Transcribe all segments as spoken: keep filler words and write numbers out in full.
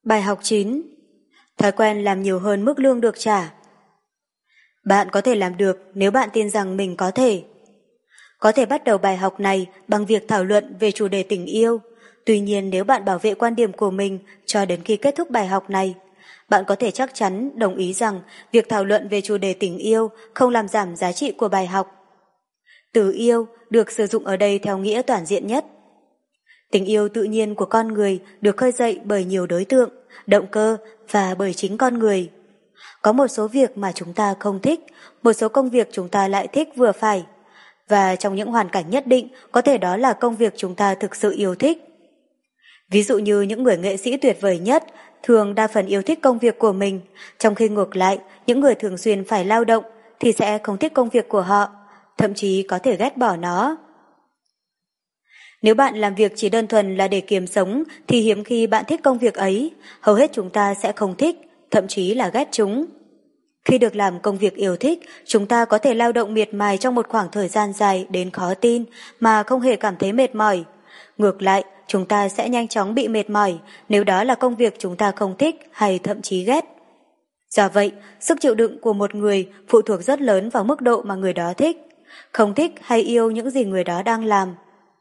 Bài học chín. Thói quen làm nhiều hơn mức lương được trả. Bạn có thể làm được nếu bạn tin rằng mình có thể. Có thể bắt đầu bài học này bằng việc thảo luận về chủ đề tình yêu. Tuy nhiên nếu bạn bảo vệ quan điểm của mình cho đến khi kết thúc bài học này, bạn có thể chắc chắn đồng ý rằng việc thảo luận về chủ đề tình yêu không làm giảm giá trị của bài học. Từ yêu được sử dụng ở đây theo nghĩa toàn diện nhất. Tình yêu tự nhiên của con người được khơi dậy bởi nhiều đối tượng, động cơ và bởi chính con người. Có một số việc mà chúng ta không thích, một số công việc chúng ta lại thích vừa phải. Và trong những hoàn cảnh nhất định, có thể đó là công việc chúng ta thực sự yêu thích. Ví dụ như những người nghệ sĩ tuyệt vời nhất thường đa phần yêu thích công việc của mình, trong khi ngược lại, những người thường xuyên phải lao động thì sẽ không thích công việc của họ, thậm chí có thể ghét bỏ nó. Nếu bạn làm việc chỉ đơn thuần là để kiếm sống thì hiếm khi bạn thích công việc ấy, hầu hết chúng ta sẽ không thích, thậm chí là ghét chúng. Khi được làm công việc yêu thích, chúng ta có thể lao động miệt mài trong một khoảng thời gian dài đến khó tin mà không hề cảm thấy mệt mỏi. Ngược lại, chúng ta sẽ nhanh chóng bị mệt mỏi nếu đó là công việc chúng ta không thích hay thậm chí ghét. Do vậy, sức chịu đựng của một người phụ thuộc rất lớn vào mức độ mà người đó thích, không thích hay yêu những gì người đó đang làm.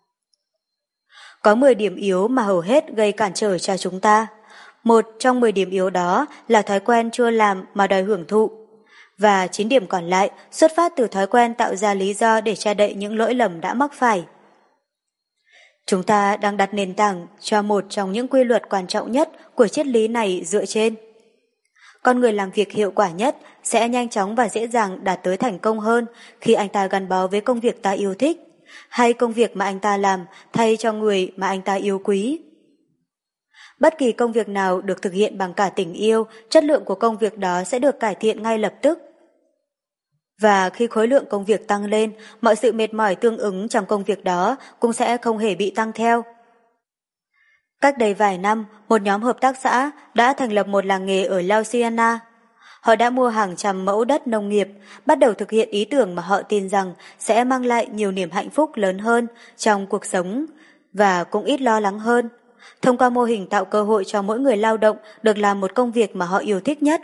Có mười điểm yếu mà hầu hết gây cản trở cho chúng ta. Một trong mười điểm yếu đó là thói quen chưa làm mà đòi hưởng thụ. Và chín điểm còn lại xuất phát từ thói quen tạo ra lý do để che đậy những lỗi lầm đã mắc phải. Chúng ta đang đặt nền tảng cho một trong những quy luật quan trọng nhất của triết lý này dựa trên. Con người làm việc hiệu quả nhất sẽ nhanh chóng và dễ dàng đạt tới thành công hơn khi anh ta gắn bó với công việc ta yêu thích, hay công việc mà anh ta làm thay cho người mà anh ta yêu quý. Bất kỳ công việc nào được thực hiện bằng cả tình yêu, chất lượng của công việc đó sẽ được cải thiện ngay lập tức. Và khi khối lượng công việc tăng lên, mọi sự mệt mỏi tương ứng trong công việc đó cũng sẽ không hề bị tăng theo. Cách đây vài năm, một nhóm hợp tác xã đã thành lập một làng nghề ở Louisiana. Họ đã mua hàng trăm mẫu đất nông nghiệp, bắt đầu thực hiện ý tưởng mà họ tin rằng sẽ mang lại nhiều niềm hạnh phúc lớn hơn trong cuộc sống và cũng ít lo lắng hơn, thông qua mô hình tạo cơ hội cho mỗi người lao động được làm một công việc mà họ yêu thích nhất.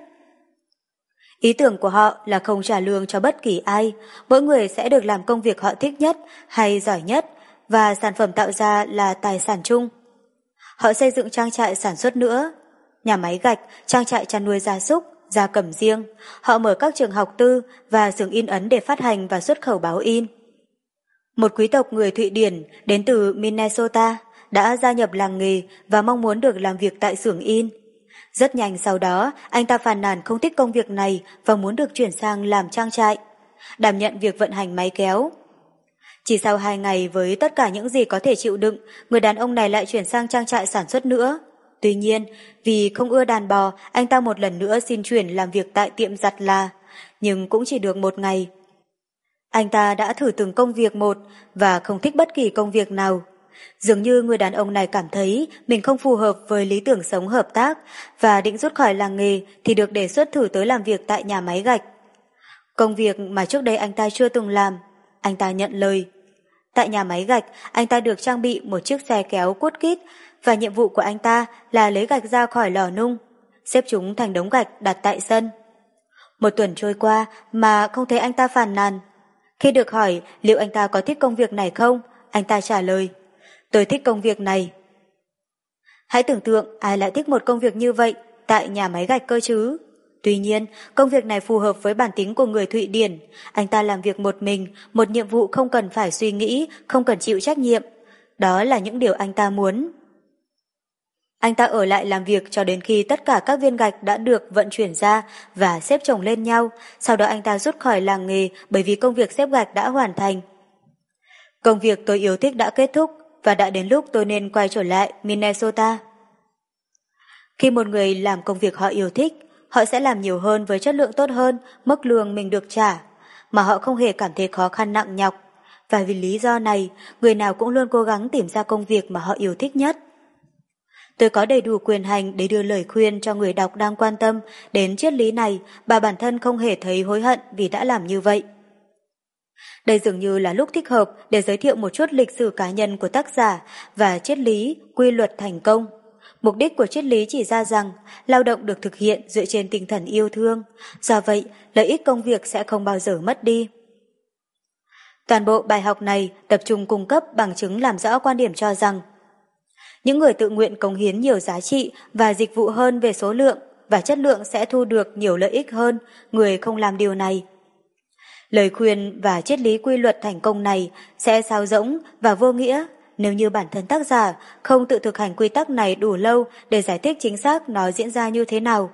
Ý tưởng của họ là không trả lương cho bất kỳ ai, mỗi người sẽ được làm công việc họ thích nhất hay giỏi nhất và sản phẩm tạo ra là tài sản chung. Họ xây dựng trang trại sản xuất nữa, nhà máy gạch, trang trại chăn nuôi gia súc, gia cầm riêng. Họ mở các trường học tư và xưởng in ấn để phát hành và xuất khẩu báo in. Một quý tộc người Thụy Điển đến từ Minnesota đã gia nhập làng nghề và mong muốn được làm việc tại xưởng in. Rất nhanh sau đó, anh ta phàn nàn không thích công việc này và muốn được chuyển sang làm trang trại, đảm nhận việc vận hành máy kéo. Chỉ sau hai ngày với tất cả những gì có thể chịu đựng, người đàn ông này lại chuyển sang trang trại sản xuất nữa. Tuy nhiên, vì không ưa đàn bò, anh ta một lần nữa xin chuyển làm việc tại tiệm giặt là, nhưng cũng chỉ được một ngày. Anh ta đã thử từng công việc một và không thích bất kỳ công việc nào. Dường như người đàn ông này cảm thấy mình không phù hợp với lý tưởng sống hợp tác và định rút khỏi làng nghề thì được đề xuất thử tới làm việc tại nhà máy gạch. Công việc mà trước đây anh ta chưa từng làm, anh ta nhận lời. Tại nhà máy gạch, anh ta được trang bị một chiếc xe kéo cút kít và nhiệm vụ của anh ta là lấy gạch ra khỏi lò nung, xếp chúng thành đống gạch đặt tại sân. Một tuần trôi qua mà không thấy anh ta phàn nàn. Khi được hỏi liệu anh ta có thích công việc này không, anh ta trả lời, tôi thích công việc này. Hãy tưởng tượng ai lại thích một công việc như vậy tại nhà máy gạch cơ chứ. Tuy nhiên, công việc này phù hợp với bản tính của người Thụy Điển. Anh ta làm việc một mình, một nhiệm vụ không cần phải suy nghĩ, không cần chịu trách nhiệm. Đó là những điều anh ta muốn. Anh ta ở lại làm việc cho đến khi tất cả các viên gạch đã được vận chuyển ra và xếp chồng lên nhau. Sau đó anh ta rút khỏi làng nghề bởi vì công việc xếp gạch đã hoàn thành. Công việc tôi yêu thích đã kết thúc và đã đến lúc tôi nên quay trở lại Minnesota. Khi một người làm công việc họ yêu thích, họ sẽ làm nhiều hơn với chất lượng tốt hơn mức lương mình được trả, mà họ không hề cảm thấy khó khăn nặng nhọc. Và vì lý do này, người nào cũng luôn cố gắng tìm ra công việc mà họ yêu thích nhất. Tôi có đầy đủ quyền hành để đưa lời khuyên cho người đọc đang quan tâm đến triết lý này và bản thân không hề thấy hối hận vì đã làm như vậy. Đây dường như là lúc thích hợp để giới thiệu một chút lịch sử cá nhân của tác giả và triết lý quy luật thành công, Mục đích của triết lý chỉ ra rằng lao động được thực hiện dựa trên tinh thần yêu thương, do vậy lợi ích công việc sẽ không bao giờ mất đi. Toàn bộ bài học này tập trung cung cấp bằng chứng làm rõ quan điểm cho rằng những người tự nguyện cống hiến nhiều giá trị và dịch vụ hơn về số lượng và chất lượng sẽ thu được nhiều lợi ích hơn người không làm điều này. Lời khuyên và triết lý quy luật thành công này sẽ sáo rỗng và vô nghĩa nếu như bản thân tác giả không tự thực hành quy tắc này đủ lâu để giải thích chính xác nó diễn ra như thế nào.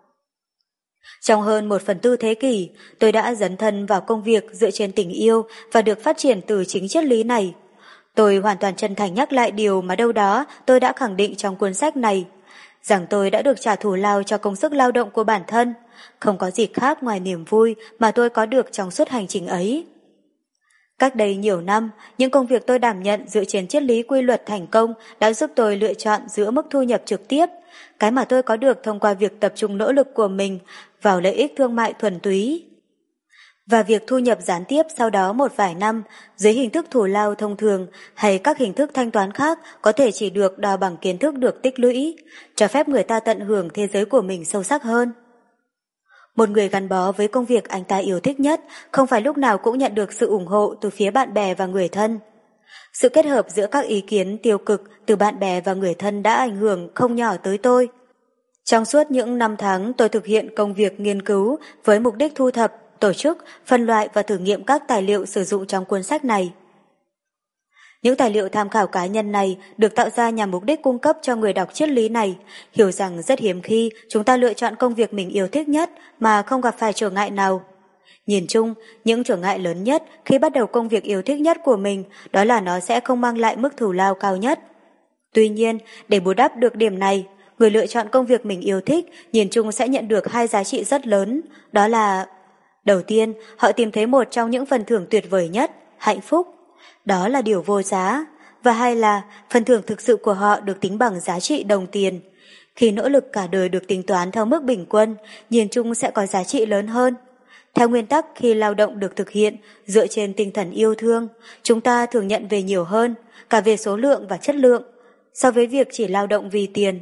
Trong hơn một phần tư thế kỷ, tôi đã dấn thân vào công việc dựa trên tình yêu và được phát triển từ chính triết lý này. Tôi hoàn toàn chân thành nhắc lại điều mà đâu đó tôi đã khẳng định trong cuốn sách này, rằng tôi đã được trả thù lao cho công sức lao động của bản thân, không có gì khác ngoài niềm vui mà tôi có được trong suốt hành trình ấy. Cách đây nhiều năm, những công việc tôi đảm nhận dựa trên triết lý quy luật thành công đã giúp tôi lựa chọn giữa mức thu nhập trực tiếp, cái mà tôi có được thông qua việc tập trung nỗ lực của mình vào lợi ích thương mại thuần túy, và việc thu nhập gián tiếp sau đó một vài năm dưới hình thức thù lao thông thường hay các hình thức thanh toán khác có thể chỉ được đo bằng kiến thức được tích lũy, cho phép người ta tận hưởng thế giới của mình sâu sắc hơn. Một người gắn bó với công việc anh ta yêu thích nhất không phải lúc nào cũng nhận được sự ủng hộ từ phía bạn bè và người thân. Sự kết hợp giữa các ý kiến tiêu cực từ bạn bè và người thân đã ảnh hưởng không nhỏ tới tôi. Trong suốt những năm tháng tôi thực hiện công việc nghiên cứu với mục đích thu thập, tổ chức, phân loại và thử nghiệm các tài liệu sử dụng trong cuốn sách này. Những tài liệu tham khảo cá nhân này được tạo ra nhằm mục đích cung cấp cho người đọc triết lý này hiểu rằng rất hiếm khi chúng ta lựa chọn công việc mình yêu thích nhất mà không gặp phải trở ngại nào. Nhìn chung, những trở ngại lớn nhất khi bắt đầu công việc yêu thích nhất của mình đó là nó sẽ không mang lại mức thù lao cao nhất. Tuy nhiên, để bù đắp được điểm này, người lựa chọn công việc mình yêu thích nhìn chung sẽ nhận được hai giá trị rất lớn, đó là: đầu tiên, họ tìm thấy một trong những phần thưởng tuyệt vời nhất, hạnh phúc. Đó là điều vô giá. Và hai là, phần thưởng thực sự của họ được tính bằng giá trị đồng tiền. Khi nỗ lực cả đời được tính toán theo mức bình quân, nhìn chung sẽ có giá trị lớn hơn. Theo nguyên tắc, khi lao động được thực hiện dựa trên tinh thần yêu thương, chúng ta thường nhận về nhiều hơn, cả về số lượng và chất lượng, so với việc chỉ lao động vì tiền.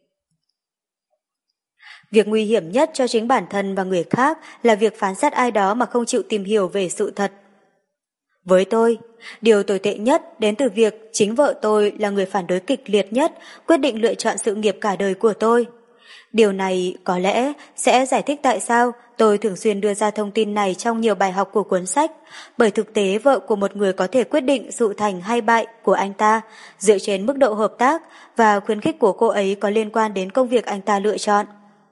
Việc nguy hiểm nhất cho chính bản thân và người khác là việc phán xét ai đó mà không chịu tìm hiểu về sự thật. Với tôi, điều tồi tệ nhất đến từ việc chính vợ tôi là người phản đối kịch liệt nhất quyết định lựa chọn sự nghiệp cả đời của tôi. Điều này có lẽ sẽ giải thích tại sao tôi thường xuyên đưa ra thông tin này trong nhiều bài học của cuốn sách, bởi thực tế vợ của một người có thể quyết định sự thành hay bại của anh ta dựa trên mức độ hợp tác và khuyến khích của cô ấy có liên quan đến công việc anh ta lựa chọn.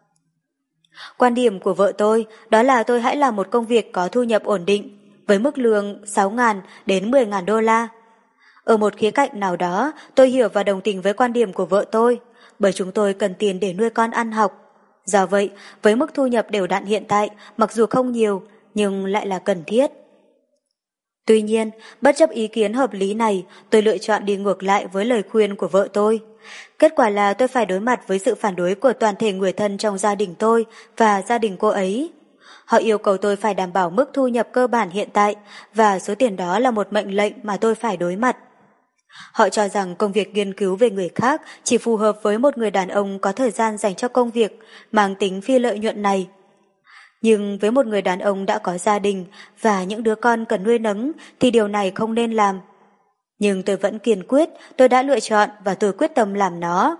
Quan điểm của vợ tôi đó là tôi hãy làm một công việc có thu nhập ổn định với mức lương sáu nghìn đến mười nghìn đô la. Ở một khía cạnh nào đó, tôi hiểu và đồng tình với quan điểm của vợ tôi, bởi chúng tôi cần tiền để nuôi con ăn học. Do vậy, với mức thu nhập đều đặn hiện tại, mặc dù không nhiều, nhưng lại là cần thiết. Tuy nhiên, bất chấp ý kiến hợp lý này, tôi lựa chọn đi ngược lại với lời khuyên của vợ tôi. Kết quả là tôi phải đối mặt với sự phản đối của toàn thể người thân trong gia đình tôi và gia đình cô ấy. Họ yêu cầu tôi phải đảm bảo mức thu nhập cơ bản hiện tại và số tiền đó là một mệnh lệnh mà tôi phải đối mặt. Họ cho rằng công việc nghiên cứu về người khác chỉ phù hợp với một người đàn ông có thời gian dành cho công việc mang tính phi lợi nhuận này. Nhưng với một người đàn ông đã có gia đình và những đứa con cần nuôi nấng thì điều này không nên làm. Nhưng tôi vẫn kiên quyết, tôi đã lựa chọn và tôi quyết tâm làm nó.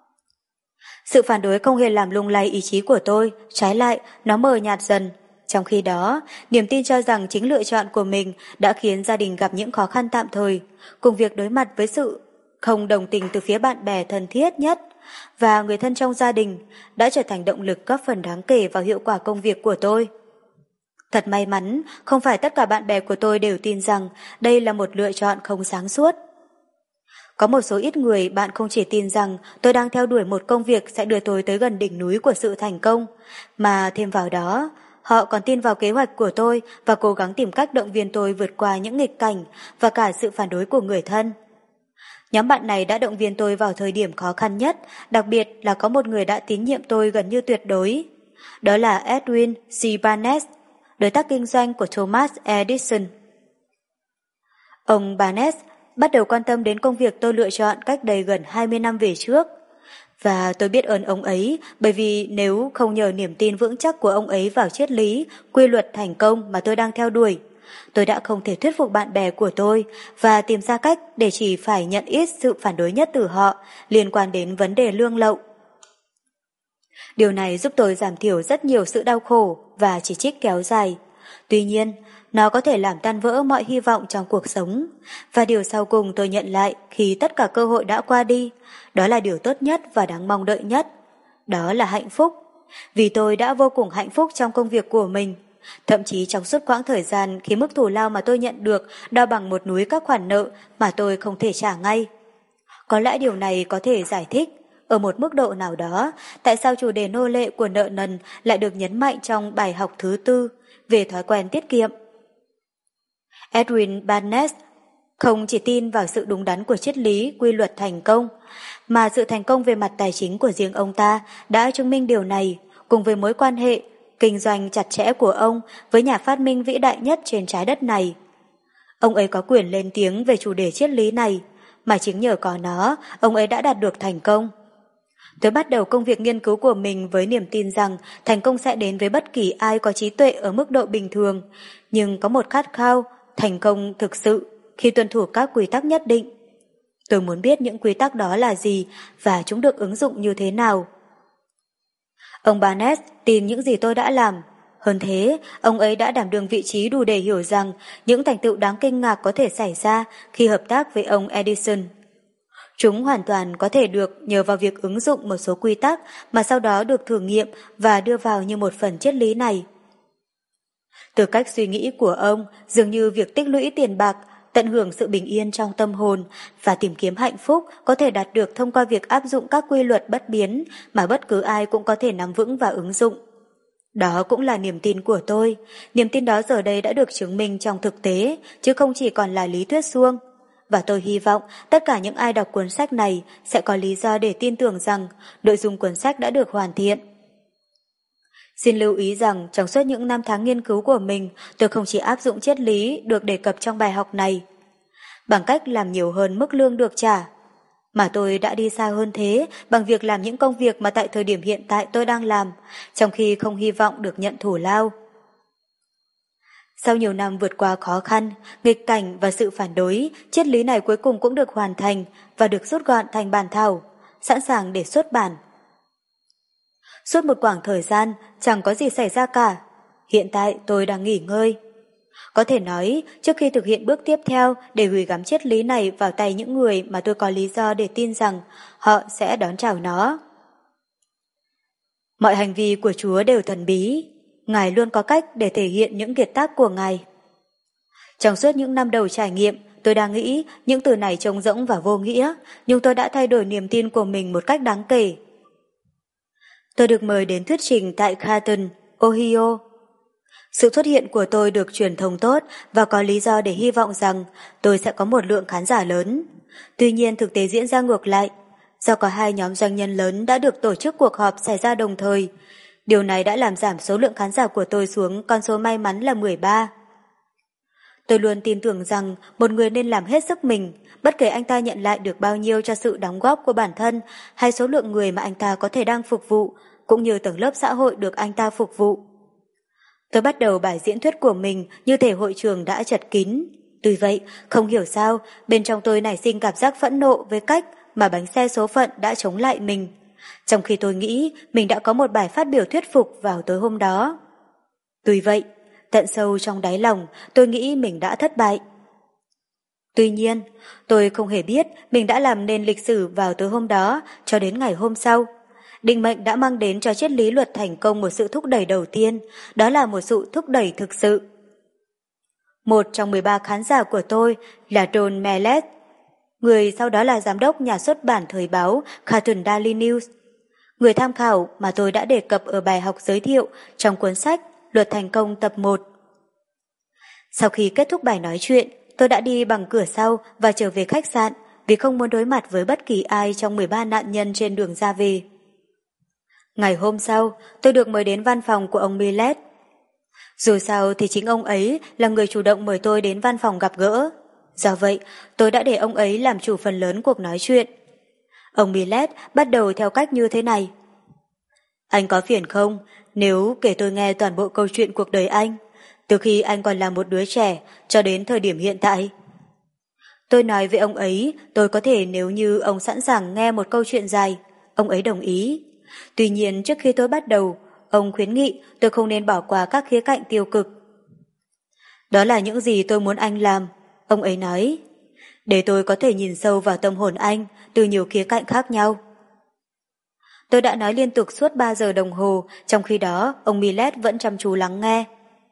Sự phản đối không hề làm lung lay ý chí của tôi, trái lại, nó mờ nhạt dần. Trong khi đó, niềm tin cho rằng chính lựa chọn của mình đã khiến gia đình gặp những khó khăn tạm thời, cùng việc đối mặt với sự không đồng tình từ phía bạn bè thân thiết nhất và người thân trong gia đình đã trở thành động lực góp phần đáng kể vào hiệu quả công việc của tôi. Thật may mắn, không phải tất cả bạn bè của tôi đều tin rằng đây là một lựa chọn không sáng suốt. Có một số ít người bạn không chỉ tin rằng tôi đang theo đuổi một công việc sẽ đưa tôi tới gần đỉnh núi của sự thành công, mà thêm vào đó, họ còn tin vào kế hoạch của tôi và cố gắng tìm cách động viên tôi vượt qua những nghịch cảnh và cả sự phản đối của người thân. Nhóm bạn này đã động viên tôi vào thời điểm khó khăn nhất, đặc biệt là có một người đã tín nhiệm tôi gần như tuyệt đối. Đó là Edwin C. Barnes, đối tác kinh doanh của Thomas Edison. Ông Barnes bắt đầu quan tâm đến công việc tôi lựa chọn cách đây gần hai mươi năm về trước. Và tôi biết ơn ông ấy, bởi vì nếu không nhờ niềm tin vững chắc của ông ấy vào triết lý, quy luật thành công mà tôi đang theo đuổi, tôi đã không thể thuyết phục bạn bè của tôi và tìm ra cách để chỉ phải nhận ít sự phản đối nhất từ họ liên quan đến vấn đề lương lậu. Điều này giúp tôi giảm thiểu rất nhiều sự đau khổ và chỉ trích kéo dài. Tuy nhiên, nó có thể làm tan vỡ mọi hy vọng trong cuộc sống. Và điều sau cùng tôi nhận lại khi tất cả cơ hội đã qua đi, đó là điều tốt nhất và đáng mong đợi nhất. Đó là hạnh phúc. Vì tôi đã vô cùng hạnh phúc trong công việc của mình. Thậm chí trong suốt quãng thời gian khi mức thù lao mà tôi nhận được đo bằng một núi các khoản nợ mà tôi không thể trả ngay. Có lẽ điều này có thể giải thích, ở một mức độ nào đó, tại sao chủ đề nô lệ của nợ nần lại được nhấn mạnh trong bài học thứ tư về thói quen tiết kiệm. Edwin Barnes không chỉ tin vào sự đúng đắn của triết lý quy luật thành công, mà sự thành công về mặt tài chính của riêng ông ta đã chứng minh điều này, cùng với mối quan hệ kinh doanh chặt chẽ của ông với nhà phát minh vĩ đại nhất trên trái đất này. Ông ấy có quyền lên tiếng về chủ đề triết lý này, mà chính nhờ có nó, ông ấy đã đạt được thành công. Tôi bắt đầu công việc nghiên cứu của mình với niềm tin rằng thành công sẽ đến với bất kỳ ai có trí tuệ ở mức độ bình thường, nhưng có một khát khao thành công thực sự khi tuân thủ các quy tắc nhất định. Tôi muốn biết những quy tắc đó là gì và chúng được ứng dụng như thế nào. Ông Barnes tin những gì tôi đã làm. Hơn thế, ông ấy đã đảm đương vị trí đủ để hiểu rằng những thành tựu đáng kinh ngạc có thể xảy ra khi hợp tác với ông Edison. Chúng hoàn toàn có thể được nhờ vào việc ứng dụng một số quy tắc mà sau đó được thử nghiệm và đưa vào như một phần triết lý này. Từ cách suy nghĩ của ông, dường như việc tích lũy tiền bạc, tận hưởng sự bình yên trong tâm hồn và tìm kiếm hạnh phúc có thể đạt được thông qua việc áp dụng các quy luật bất biến mà bất cứ ai cũng có thể nắm vững và ứng dụng. Đó cũng là niềm tin của tôi. Niềm tin đó giờ đây đã được chứng minh trong thực tế, chứ không chỉ còn là lý thuyết suông. Và tôi hy vọng tất cả những ai đọc cuốn sách này sẽ có lý do để tin tưởng rằng nội dung cuốn sách đã được hoàn thiện. Xin lưu ý rằng trong suốt những năm tháng nghiên cứu của mình, tôi không chỉ áp dụng triết lý được đề cập trong bài học này, bằng cách làm nhiều hơn mức lương được trả, mà tôi đã đi xa hơn thế bằng việc làm những công việc mà tại thời điểm hiện tại tôi đang làm, trong khi không hy vọng được nhận thù lao. Sau nhiều năm vượt qua khó khăn, nghịch cảnh và sự phản đối, triết lý này cuối cùng cũng được hoàn thành và được rút gọn thành bản thảo, sẵn sàng để xuất bản. Suốt một quãng thời gian, chẳng có gì xảy ra cả. Hiện tại tôi đang nghỉ ngơi. Có thể nói, trước khi thực hiện bước tiếp theo để gửi gắm triết lý này vào tay những người mà tôi có lý do để tin rằng họ sẽ đón chào nó. Mọi hành vi của Chúa đều thần bí. Ngài luôn có cách để thể hiện những kiệt tác của Ngài. Trong suốt những năm đầu trải nghiệm, tôi đang nghĩ những từ này trông rỗng và vô nghĩa, nhưng tôi đã thay đổi niềm tin của mình một cách đáng kể. Tôi được mời đến thuyết trình tại Canton, Ohio. Sự xuất hiện của tôi được truyền thông tốt và có lý do để hy vọng rằng tôi sẽ có một lượng khán giả lớn. Tuy nhiên thực tế diễn ra ngược lại, do có hai nhóm doanh nhân lớn đã được tổ chức cuộc họp xảy ra đồng thời. Điều này đã làm giảm số lượng khán giả của tôi xuống con số may mắn là mười ba. Tôi luôn tin tưởng rằng một người nên làm hết sức mình, bất kể anh ta nhận lại được bao nhiêu cho sự đóng góp của bản thân hay số lượng người mà anh ta có thể đang phục vụ, cũng như tầng lớp xã hội được anh ta phục vụ. Tôi bắt đầu bài diễn thuyết của mình như thể hội trường đã chật kín. Tuy vậy, không hiểu sao, bên trong tôi nảy sinh cảm giác phẫn nộ với cách mà bánh xe số phận đã chống lại mình, trong khi tôi nghĩ mình đã có một bài phát biểu thuyết phục vào tối hôm đó. Tuy vậy, tận sâu trong đáy lòng, tôi nghĩ mình đã thất bại. Tuy nhiên, tôi không hề biết mình đã làm nên lịch sử vào tối hôm đó cho đến ngày hôm sau. Định mệnh đã mang đến cho triết lý luật thành công một sự thúc đẩy đầu tiên, đó là một sự thúc đẩy thực sự. Một trong mười ba khán giả của tôi là Don Mellet, người sau đó là giám đốc nhà xuất bản thời báo Canton Daily News, người tham khảo mà tôi đã đề cập ở bài học giới thiệu trong cuốn sách Luật Thành Công tập một. Sau khi kết thúc bài nói chuyện, tôi đã đi bằng cửa sau và trở về khách sạn vì không muốn đối mặt với bất kỳ ai trong mười ba nạn nhân trên đường ra về. Ngày hôm sau, tôi được mời đến văn phòng của ông Millet. Dù sao thì chính ông ấy là người chủ động mời tôi đến văn phòng gặp gỡ. Do vậy, tôi đã để ông ấy làm chủ phần lớn cuộc nói chuyện. Ông Millet bắt đầu theo cách như thế này. Anh có phiền không nếu kể tôi nghe toàn bộ câu chuyện cuộc đời anh, từ khi anh còn là một đứa trẻ cho đến thời điểm hiện tại? Tôi nói với ông ấy tôi có thể nếu như ông sẵn sàng nghe một câu chuyện dài. Ông ấy đồng ý. Tuy nhiên trước khi tôi bắt đầu, ông khuyến nghị tôi không nên bỏ qua các khía cạnh tiêu cực. Đó là những gì tôi muốn anh làm, ông ấy nói, để tôi có thể nhìn sâu vào tâm hồn anh từ nhiều khía cạnh khác nhau. Tôi đã nói liên tục suốt ba giờ đồng hồ, trong khi đó ông Millet vẫn chăm chú lắng nghe.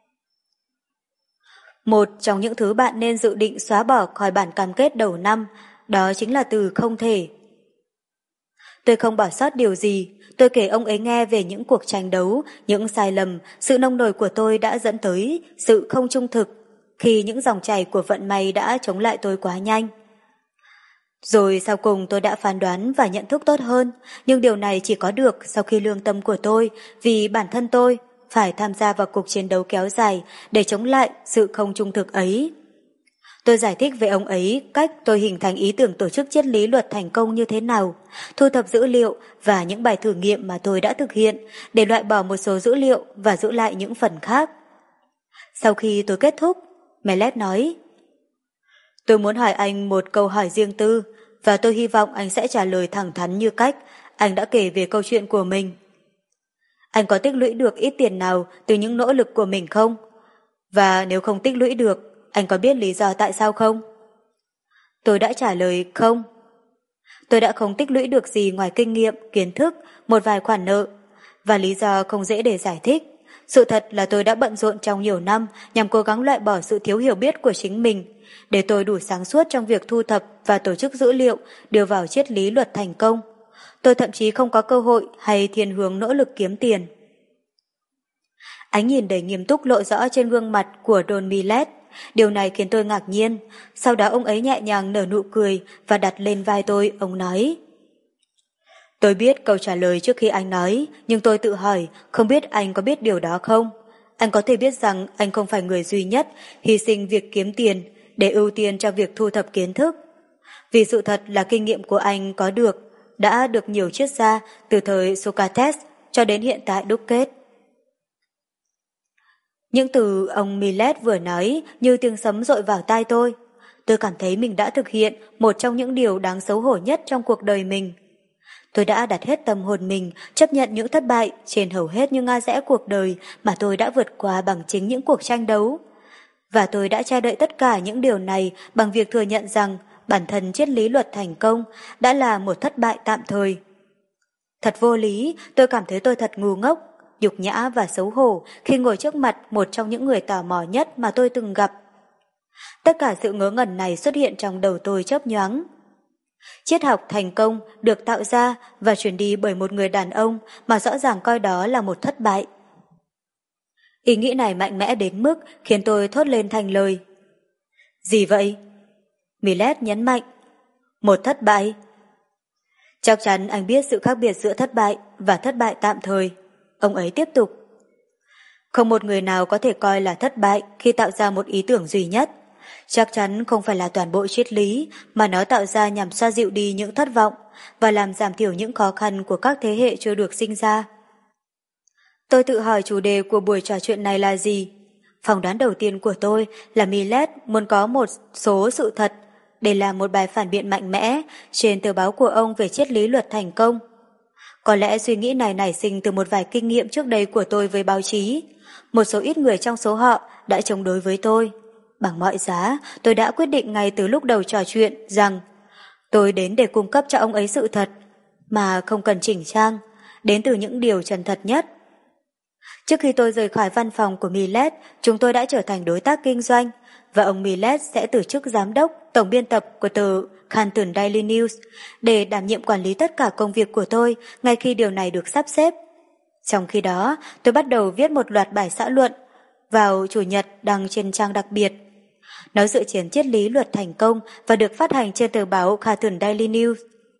Một trong những thứ bạn nên dự định xóa bỏ khỏi bản cam kết đầu năm, đó chính là từ không thể. Tôi không bỏ sót điều gì, tôi kể ông ấy nghe về những cuộc tranh đấu, những sai lầm, sự nông nổi của tôi đã dẫn tới sự không trung thực, khi những dòng chảy của vận may đã chống lại tôi quá nhanh. Rồi sau cùng tôi đã phán đoán và nhận thức tốt hơn, nhưng điều này chỉ có được sau khi lương tâm của tôi, vì bản thân tôi, phải tham gia vào cuộc chiến đấu kéo dài để chống lại sự không trung thực ấy. Tôi giải thích với ông ấy cách tôi hình thành ý tưởng tổ chức triết lý luật thành công như thế nào, thu thập dữ liệu và những bài thử nghiệm mà tôi đã thực hiện để loại bỏ một số dữ liệu và giữ lại những phần khác. Sau khi tôi kết thúc, Millet nói, tôi muốn hỏi anh một câu hỏi riêng tư và tôi hy vọng anh sẽ trả lời thẳng thắn như cách anh đã kể về câu chuyện của mình. Anh có tích lũy được ít tiền nào từ những nỗ lực của mình không? Và nếu không tích lũy được, anh có biết lý do tại sao không? Tôi đã trả lời không. Tôi đã không tích lũy được gì ngoài kinh nghiệm, kiến thức, một vài khoản nợ, và lý do không dễ để giải thích. Sự thật là tôi đã bận rộn trong nhiều năm nhằm cố gắng loại bỏ sự thiếu hiểu biết của chính mình, để tôi đủ sáng suốt trong việc thu thập và tổ chức dữ liệu đưa vào triết lý luật thành công. Tôi thậm chí không có cơ hội hay thiên hướng nỗ lực kiếm tiền. Ánh nhìn đầy nghiêm túc lộ rõ trên gương mặt của Don Millet. Điều này khiến tôi ngạc nhiên. Sau đó ông ấy nhẹ nhàng nở nụ cười và đặt lên vai tôi, ông nói, tôi biết câu trả lời trước khi anh nói, nhưng tôi tự hỏi không biết anh có biết điều đó không? Anh có thể biết rằng anh không phải người duy nhất hy sinh việc kiếm tiền để ưu tiên cho việc thu thập kiến thức. Vì sự thật là kinh nghiệm của anh có được, đã được nhiều triết gia từ thời Socrates cho đến hiện tại đúc kết. Những từ ông Millet vừa nói như tiếng sấm dội vào tai tôi. Tôi cảm thấy mình đã thực hiện một trong những điều đáng xấu hổ nhất trong cuộc đời mình. Tôi đã đặt hết tâm hồn mình, chấp nhận những thất bại trên hầu hết những ngã rẽ cuộc đời mà tôi đã vượt qua bằng chính những cuộc tranh đấu. Và tôi đã che đậy tất cả những điều này bằng việc thừa nhận rằng bản thân triết lý luật thành công đã là một thất bại tạm thời. Thật vô lý, tôi cảm thấy tôi thật ngu ngốc, nhục nhã và xấu hổ khi ngồi trước mặt một trong những người tò mò nhất mà tôi từng gặp. Tất cả sự ngớ ngẩn này xuất hiện trong đầu tôi chớp nhoáng. Triết học thành công được tạo ra và truyền đi bởi một người đàn ông mà rõ ràng coi đó là một thất bại. Ý nghĩ này mạnh mẽ đến mức khiến tôi thốt lên thành lời. Gì vậy? Millet nhấn mạnh. Một thất bại. Chắc chắn anh biết sự khác biệt giữa thất bại và thất bại tạm thời. Ông ấy tiếp tục. Không một người nào có thể coi là thất bại khi tạo ra một ý tưởng duy nhất. Chắc chắn không phải là toàn bộ triết lý mà nó tạo ra nhằm xoa dịu đi những thất vọng và làm giảm thiểu những khó khăn của các thế hệ chưa được sinh ra. Tôi tự hỏi chủ đề của buổi trò chuyện này là gì? Phỏng đoán đầu tiên của tôi là Millet muốn có một số sự thật để làm một bài phản biện mạnh mẽ trên tờ báo của ông về triết lý luật thành công. Có lẽ suy nghĩ này nảy sinh từ một vài kinh nghiệm trước đây của tôi với báo chí. Một số ít người trong số họ đã chống đối với tôi. Bằng mọi giá, tôi đã quyết định ngay từ lúc đầu trò chuyện rằng tôi đến để cung cấp cho ông ấy sự thật, mà không cần chỉnh trang, đến từ những điều chân thật nhất. Trước khi tôi rời khỏi văn phòng của Millet, chúng tôi đã trở thành đối tác kinh doanh, và ông Millet sẽ từ chức giám đốc, tổng biên tập của tờ Canton Daily News để đảm nhiệm quản lý tất cả công việc của tôi ngay khi điều này được sắp xếp. Trong khi đó, tôi bắt đầu viết một loạt bài xã luận vào Chủ nhật đăng trên trang đặc biệt. Nó dựa trên triết lý luật thành công và được phát hành trên tờ báo Canton Daily News.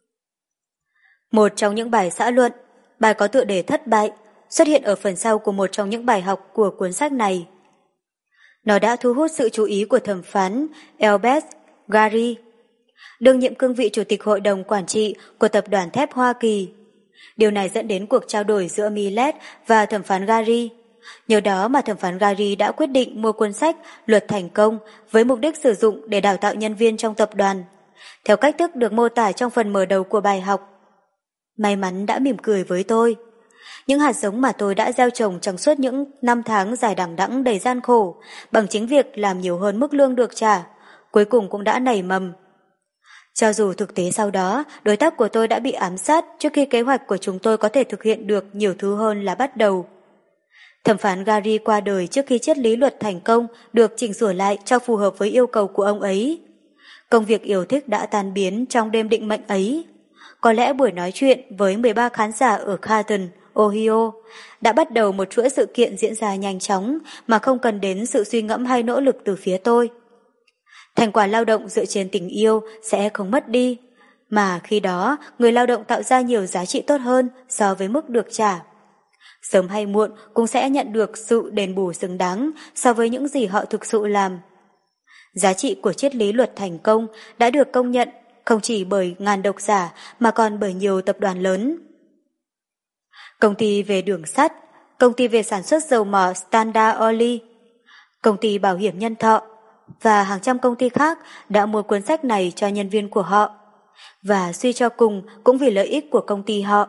Một trong những bài xã luận, bài có tựa đề Thất bại, xuất hiện ở phần sau của một trong những bài học của cuốn sách này. Nó đã thu hút sự chú ý của thẩm phán Albert Gary. đương nhiệm cương vị chủ tịch hội đồng quản trị của tập đoàn thép Hoa Kỳ. Điều này dẫn đến cuộc trao đổi giữa Millet và thẩm phán Gary. Nhờ đó mà thẩm phán Gary đã quyết định mua cuốn sách Luật Thành Công với mục đích sử dụng để đào tạo nhân viên trong tập đoàn, theo cách thức được mô tả trong phần mở đầu của bài học. May mắn đã mỉm cười với tôi. Những hạt giống mà tôi đã gieo trồng trong suốt những năm tháng dài đằng đẵng đầy gian khổ, bằng chính việc làm nhiều hơn mức lương được trả, cuối cùng cũng đã nảy mầm. Cho dù thực tế sau đó, đối tác của tôi đã bị ám sát trước khi kế hoạch của chúng tôi có thể thực hiện được nhiều thứ hơn là bắt đầu. Thẩm phán Gary qua đời trước khi triết lý Luật Thành Công được chỉnh sửa lại cho phù hợp với yêu cầu của ông ấy. Công việc yêu thích đã tan biến trong đêm định mệnh ấy. Có lẽ buổi nói chuyện với mười ba khán giả ở Canton, Ohio đã bắt đầu một chuỗi sự kiện diễn ra nhanh chóng mà không cần đến sự suy ngẫm hay nỗ lực từ phía tôi. Thành quả lao động dựa trên tình yêu sẽ không mất đi, mà khi đó người lao động tạo ra nhiều giá trị tốt hơn so với mức được trả. Sớm hay muộn cũng sẽ nhận được sự đền bù xứng đáng so với những gì họ thực sự làm. Giá trị của triết lý Luật Thành Công đã được công nhận không chỉ bởi ngàn độc giả mà còn bởi nhiều tập đoàn lớn. Công ty về đường sắt, công ty về sản xuất dầu mỏ Standard Oil, công ty bảo hiểm nhân thọ và hàng trăm công ty khác đã mua cuốn sách này cho nhân viên của họ, và suy cho cùng cũng vì lợi ích của công ty họ.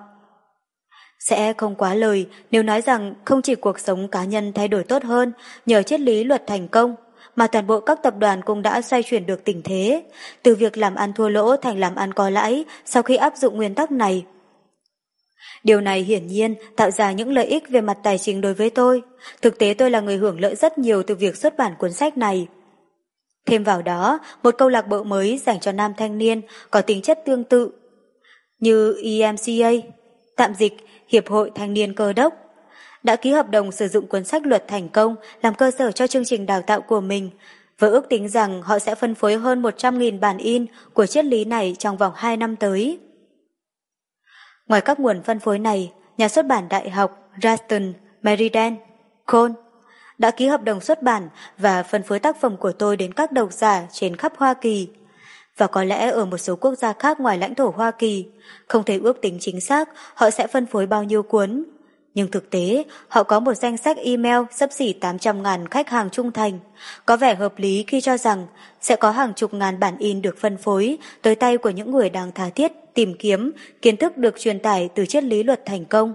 Sẽ không quá lời nếu nói rằng không chỉ cuộc sống cá nhân thay đổi tốt hơn nhờ triết lý Luật Thành Công, mà toàn bộ các tập đoàn cũng đã xoay chuyển được tình thế, từ việc làm ăn thua lỗ thành làm ăn có lãi sau khi áp dụng nguyên tắc này. Điều này hiển nhiên tạo ra những lợi ích về mặt tài chính đối với tôi. Thực tế tôi là người hưởng lợi rất nhiều từ việc xuất bản cuốn sách này. Thêm vào đó, một câu lạc bộ mới dành cho nam thanh niên có tính chất tương tự, như e em xê a, tạm dịch Hiệp hội Thanh niên Cơ đốc, đã ký hợp đồng sử dụng cuốn sách Luật Thành Công làm cơ sở cho chương trình đào tạo của mình, với ước tính rằng họ sẽ phân phối hơn một trăm nghìn bản in của triết lý này trong vòng hai năm tới. Ngoài các nguồn phân phối này, nhà xuất bản đại học Raston, Meriden, Cole đã ký hợp đồng xuất bản và phân phối tác phẩm của tôi đến các độc giả trên khắp Hoa Kỳ, và có lẽ ở một số quốc gia khác ngoài lãnh thổ Hoa Kỳ. Không thể ước tính chính xác họ sẽ phân phối bao nhiêu cuốn, nhưng thực tế họ có một danh sách email xấp xỉ tám trăm ngàn khách hàng trung thành. Có vẻ hợp lý khi cho rằng sẽ có hàng chục ngàn bản in được phân phối tới tay của những người đang tha thiết tìm kiếm kiến thức được truyền tải từ triết lý Luật Thành Công.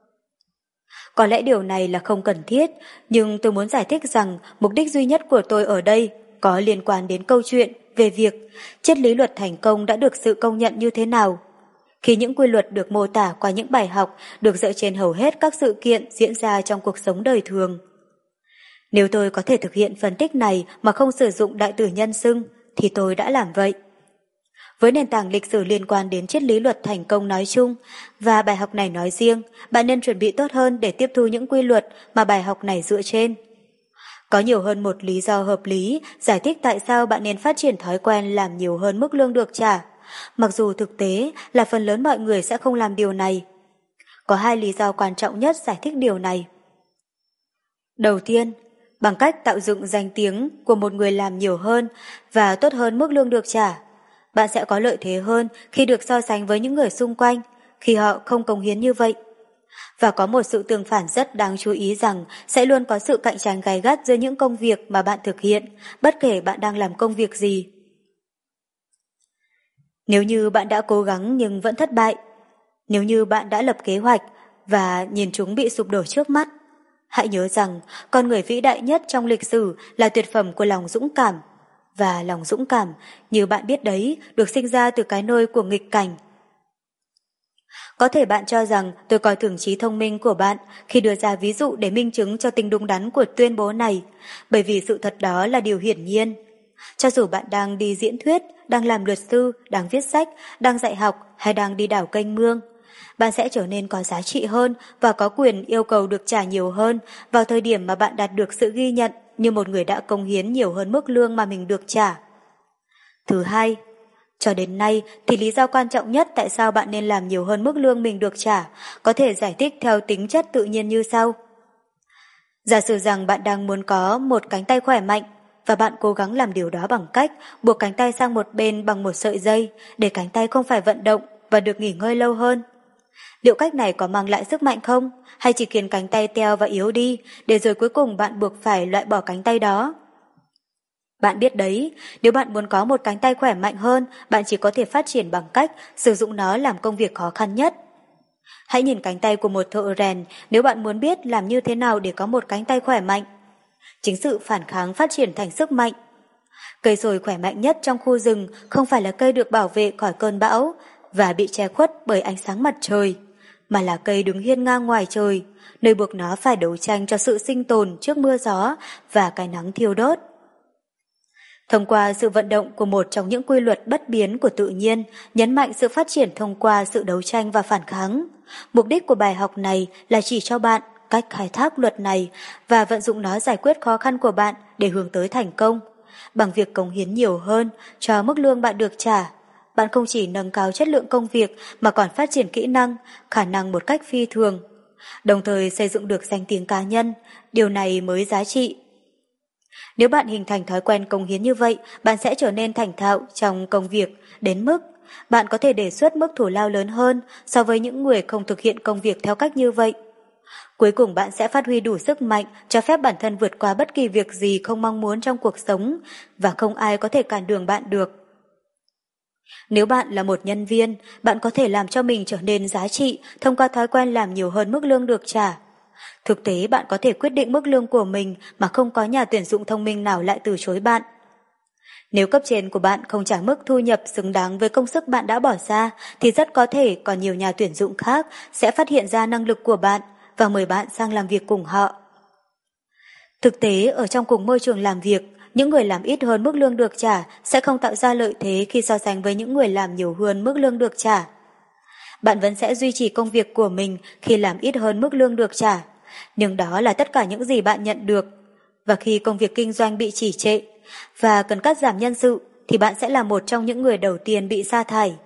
Có lẽ điều này là không cần thiết, nhưng tôi muốn giải thích rằng mục đích duy nhất của tôi ở đây có liên quan đến câu chuyện về việc triết lý Luật Thành Công đã được sự công nhận như thế nào, khi những quy luật được mô tả qua những bài học được dựa trên hầu hết các sự kiện diễn ra trong cuộc sống đời thường. Nếu tôi có thể thực hiện phân tích này mà không sử dụng đại từ nhân xưng, thì tôi đã làm vậy. Với nền tảng lịch sử liên quan đến triết lý Luật Thành Công nói chung và bài học này nói riêng, bạn nên chuẩn bị tốt hơn để tiếp thu những quy luật mà bài học này dựa trên. Có nhiều hơn một lý do hợp lý giải thích tại sao bạn nên phát triển thói quen làm nhiều hơn mức lương được trả, mặc dù thực tế là phần lớn mọi người sẽ không làm điều này. Có hai lý do quan trọng nhất giải thích điều này. Đầu tiên, bằng cách tạo dựng danh tiếng của một người làm nhiều hơn và tốt hơn mức lương được trả, bạn sẽ có lợi thế hơn khi được so sánh với những người xung quanh khi họ không cống hiến như vậy. Và có một sự tương phản rất đáng chú ý rằng sẽ luôn có sự cạnh tranh gay gắt giữa những công việc mà bạn thực hiện, bất kể bạn đang làm công việc gì. Nếu như bạn đã cố gắng nhưng vẫn thất bại, nếu như bạn đã lập kế hoạch và nhìn chúng bị sụp đổ trước mắt, hãy nhớ rằng con người vĩ đại nhất trong lịch sử là tuyệt phẩm của lòng dũng cảm. Và lòng dũng cảm, như bạn biết đấy, được sinh ra từ cái nôi của nghịch cảnh. Có thể bạn cho rằng tôi coi thường trí thông minh của bạn khi đưa ra ví dụ để minh chứng cho tính đúng đắn của tuyên bố này, bởi vì sự thật đó là điều hiển nhiên. Cho dù bạn đang đi diễn thuyết, đang làm luật sư, đang viết sách, đang dạy học hay đang đi đảo kênh mương, bạn sẽ trở nên có giá trị hơn và có quyền yêu cầu được trả nhiều hơn vào thời điểm mà bạn đạt được sự ghi nhận như một người đã cống hiến nhiều hơn mức lương mà mình được trả. Thứ hai, cho đến nay thì lý do quan trọng nhất tại sao bạn nên làm nhiều hơn mức lương mình được trả có thể giải thích theo tính chất tự nhiên như sau. Giả sử rằng bạn đang muốn có một cánh tay khỏe mạnh, và bạn cố gắng làm điều đó bằng cách buộc cánh tay sang một bên bằng một sợi dây để cánh tay không phải vận động và được nghỉ ngơi lâu hơn. Liệu cách này có mang lại sức mạnh không? Hay chỉ khiến cánh tay teo và yếu đi, để rồi cuối cùng bạn buộc phải loại bỏ cánh tay đó? Bạn biết đấy, nếu bạn muốn có một cánh tay khỏe mạnh hơn, bạn chỉ có thể phát triển bằng cách sử dụng nó làm công việc khó khăn nhất. Hãy nhìn cánh tay của một thợ rèn nếu bạn muốn biết làm như thế nào để có một cánh tay khỏe mạnh. Chính sự phản kháng phát triển thành sức mạnh. Cây sồi khỏe mạnh nhất trong khu rừng không phải là cây được bảo vệ khỏi cơn bão và bị che khuất bởi ánh sáng mặt trời, mà là cây đứng hiên ngang ngoài trời, nơi buộc nó phải đấu tranh cho sự sinh tồn trước mưa gió và cái nắng thiêu đốt. Thông qua sự vận động của một trong những quy luật bất biến của tự nhiên, nhấn mạnh sự phát triển thông qua sự đấu tranh và phản kháng. Mục đích của bài học này là chỉ cho bạn cách khai thác luật này và vận dụng nó giải quyết khó khăn của bạn để hướng tới thành công. Bằng việc cống hiến nhiều hơn cho mức lương bạn được trả, bạn không chỉ nâng cao chất lượng công việc mà còn phát triển kỹ năng, khả năng một cách phi thường, đồng thời xây dựng được danh tiếng cá nhân. Điều này mới giá trị. Nếu bạn hình thành thói quen cống hiến như vậy, bạn sẽ trở nên thành thạo trong công việc đến mức bạn có thể đề xuất mức thù lao lớn hơn so với những người không thực hiện công việc theo cách như vậy. Cuối cùng bạn sẽ phát huy đủ sức mạnh cho phép bản thân vượt qua bất kỳ việc gì không mong muốn trong cuộc sống và không ai có thể cản đường bạn được. Nếu bạn là một nhân viên, bạn có thể làm cho mình trở nên giá trị thông qua thói quen làm nhiều hơn mức lương được trả. Thực tế bạn có thể quyết định mức lương của mình mà không có nhà tuyển dụng thông minh nào lại từ chối bạn. Nếu cấp trên của bạn không trả mức thu nhập xứng đáng với công sức bạn đã bỏ ra, thì rất có thể còn nhiều nhà tuyển dụng khác sẽ phát hiện ra năng lực của bạn và mời bạn sang làm việc cùng họ. Thực tế, ở trong cùng môi trường làm việc, những người làm ít hơn mức lương được trả sẽ không tạo ra lợi thế khi so sánh với những người làm nhiều hơn mức lương được trả. Bạn vẫn sẽ duy trì công việc của mình khi làm ít hơn mức lương được trả, nhưng đó là tất cả những gì bạn nhận được. Và khi công việc kinh doanh bị trì trệ và cần cắt giảm nhân sự, thì bạn sẽ là một trong những người đầu tiên bị sa thải.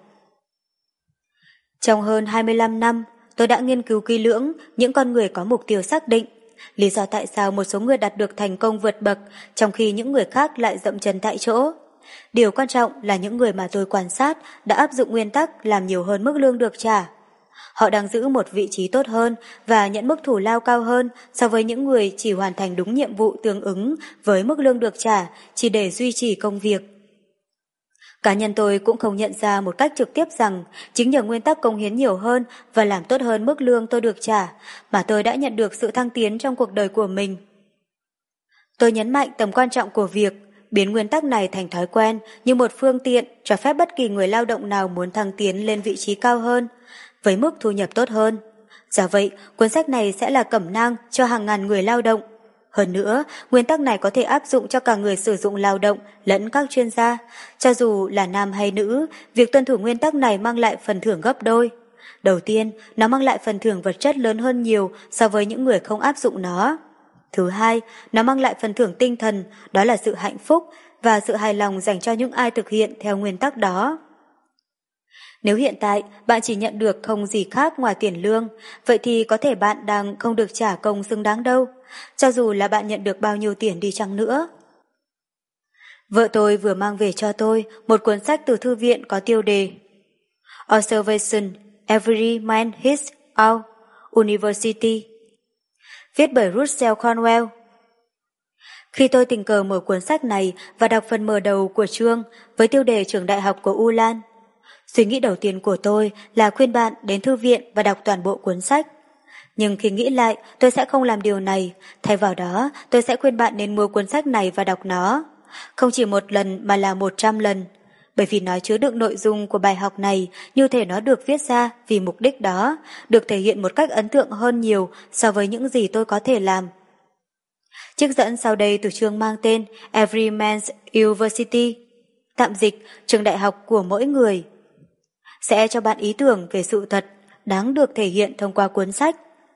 Trong hơn hai mươi lăm năm, tôi đã nghiên cứu kỹ lưỡng những con người có mục tiêu xác định, lý do tại sao một số người đạt được thành công vượt bậc trong khi những người khác lại dậm chân tại chỗ. Điều quan trọng là những người mà tôi quan sát đã áp dụng nguyên tắc làm nhiều hơn mức lương được trả. Họ đang giữ một vị trí tốt hơn và nhận mức thù lao cao hơn so với những người chỉ hoàn thành đúng nhiệm vụ tương ứng với mức lương được trả chỉ để duy trì công việc. Cá nhân tôi cũng không nhận ra một cách trực tiếp rằng chính nhờ nguyên tắc cống hiến nhiều hơn và làm tốt hơn mức lương tôi được trả mà tôi đã nhận được sự thăng tiến trong cuộc đời của mình. Tôi nhấn mạnh tầm quan trọng của việc biến nguyên tắc này thành thói quen như một phương tiện cho phép bất kỳ người lao động nào muốn thăng tiến lên vị trí cao hơn, với mức thu nhập tốt hơn. Do vậy, cuốn sách này sẽ là cẩm nang cho hàng ngàn người lao động. Hơn nữa, nguyên tắc này có thể áp dụng cho cả người sử dụng lao động lẫn các chuyên gia. Cho dù là nam hay nữ, việc tuân thủ nguyên tắc này mang lại phần thưởng gấp đôi. Đầu tiên, nó mang lại phần thưởng vật chất lớn hơn nhiều so với những người không áp dụng nó. Thứ hai, nó mang lại phần thưởng tinh thần, đó là sự hạnh phúc và sự hài lòng dành cho những ai thực hiện theo nguyên tắc đó. Nếu hiện tại bạn chỉ nhận được không gì khác ngoài tiền lương, vậy thì có thể bạn đang không được trả công xứng đáng đâu, cho dù là bạn nhận được bao nhiêu tiền đi chăng nữa. Vợ tôi vừa mang về cho tôi một cuốn sách từ thư viện có tiêu đề Observation, Every Man His Own University, viết bởi Russell Cornwell. Khi tôi tình cờ mở cuốn sách này và đọc phần mở đầu của chương với tiêu đề trường đại học của U Lan, suy nghĩ đầu tiên của tôi là khuyên bạn đến thư viện và đọc toàn bộ cuốn sách. Nhưng khi nghĩ lại, tôi sẽ không làm điều này. Thay vào đó, tôi sẽ khuyên bạn nên mua cuốn sách này và đọc nó. Không chỉ một lần mà là một trăm lần. Bởi vì nó chứa đựng nội dung của bài học này như thể nó được viết ra vì mục đích đó, được thể hiện một cách ấn tượng hơn nhiều so với những gì tôi có thể làm. Trích dẫn sau đây từ chương mang tên Every Man's University, tạm dịch trường đại học của mỗi người, sẽ cho bạn ý tưởng về sự thật đáng được thể hiện thông qua cuốn sách.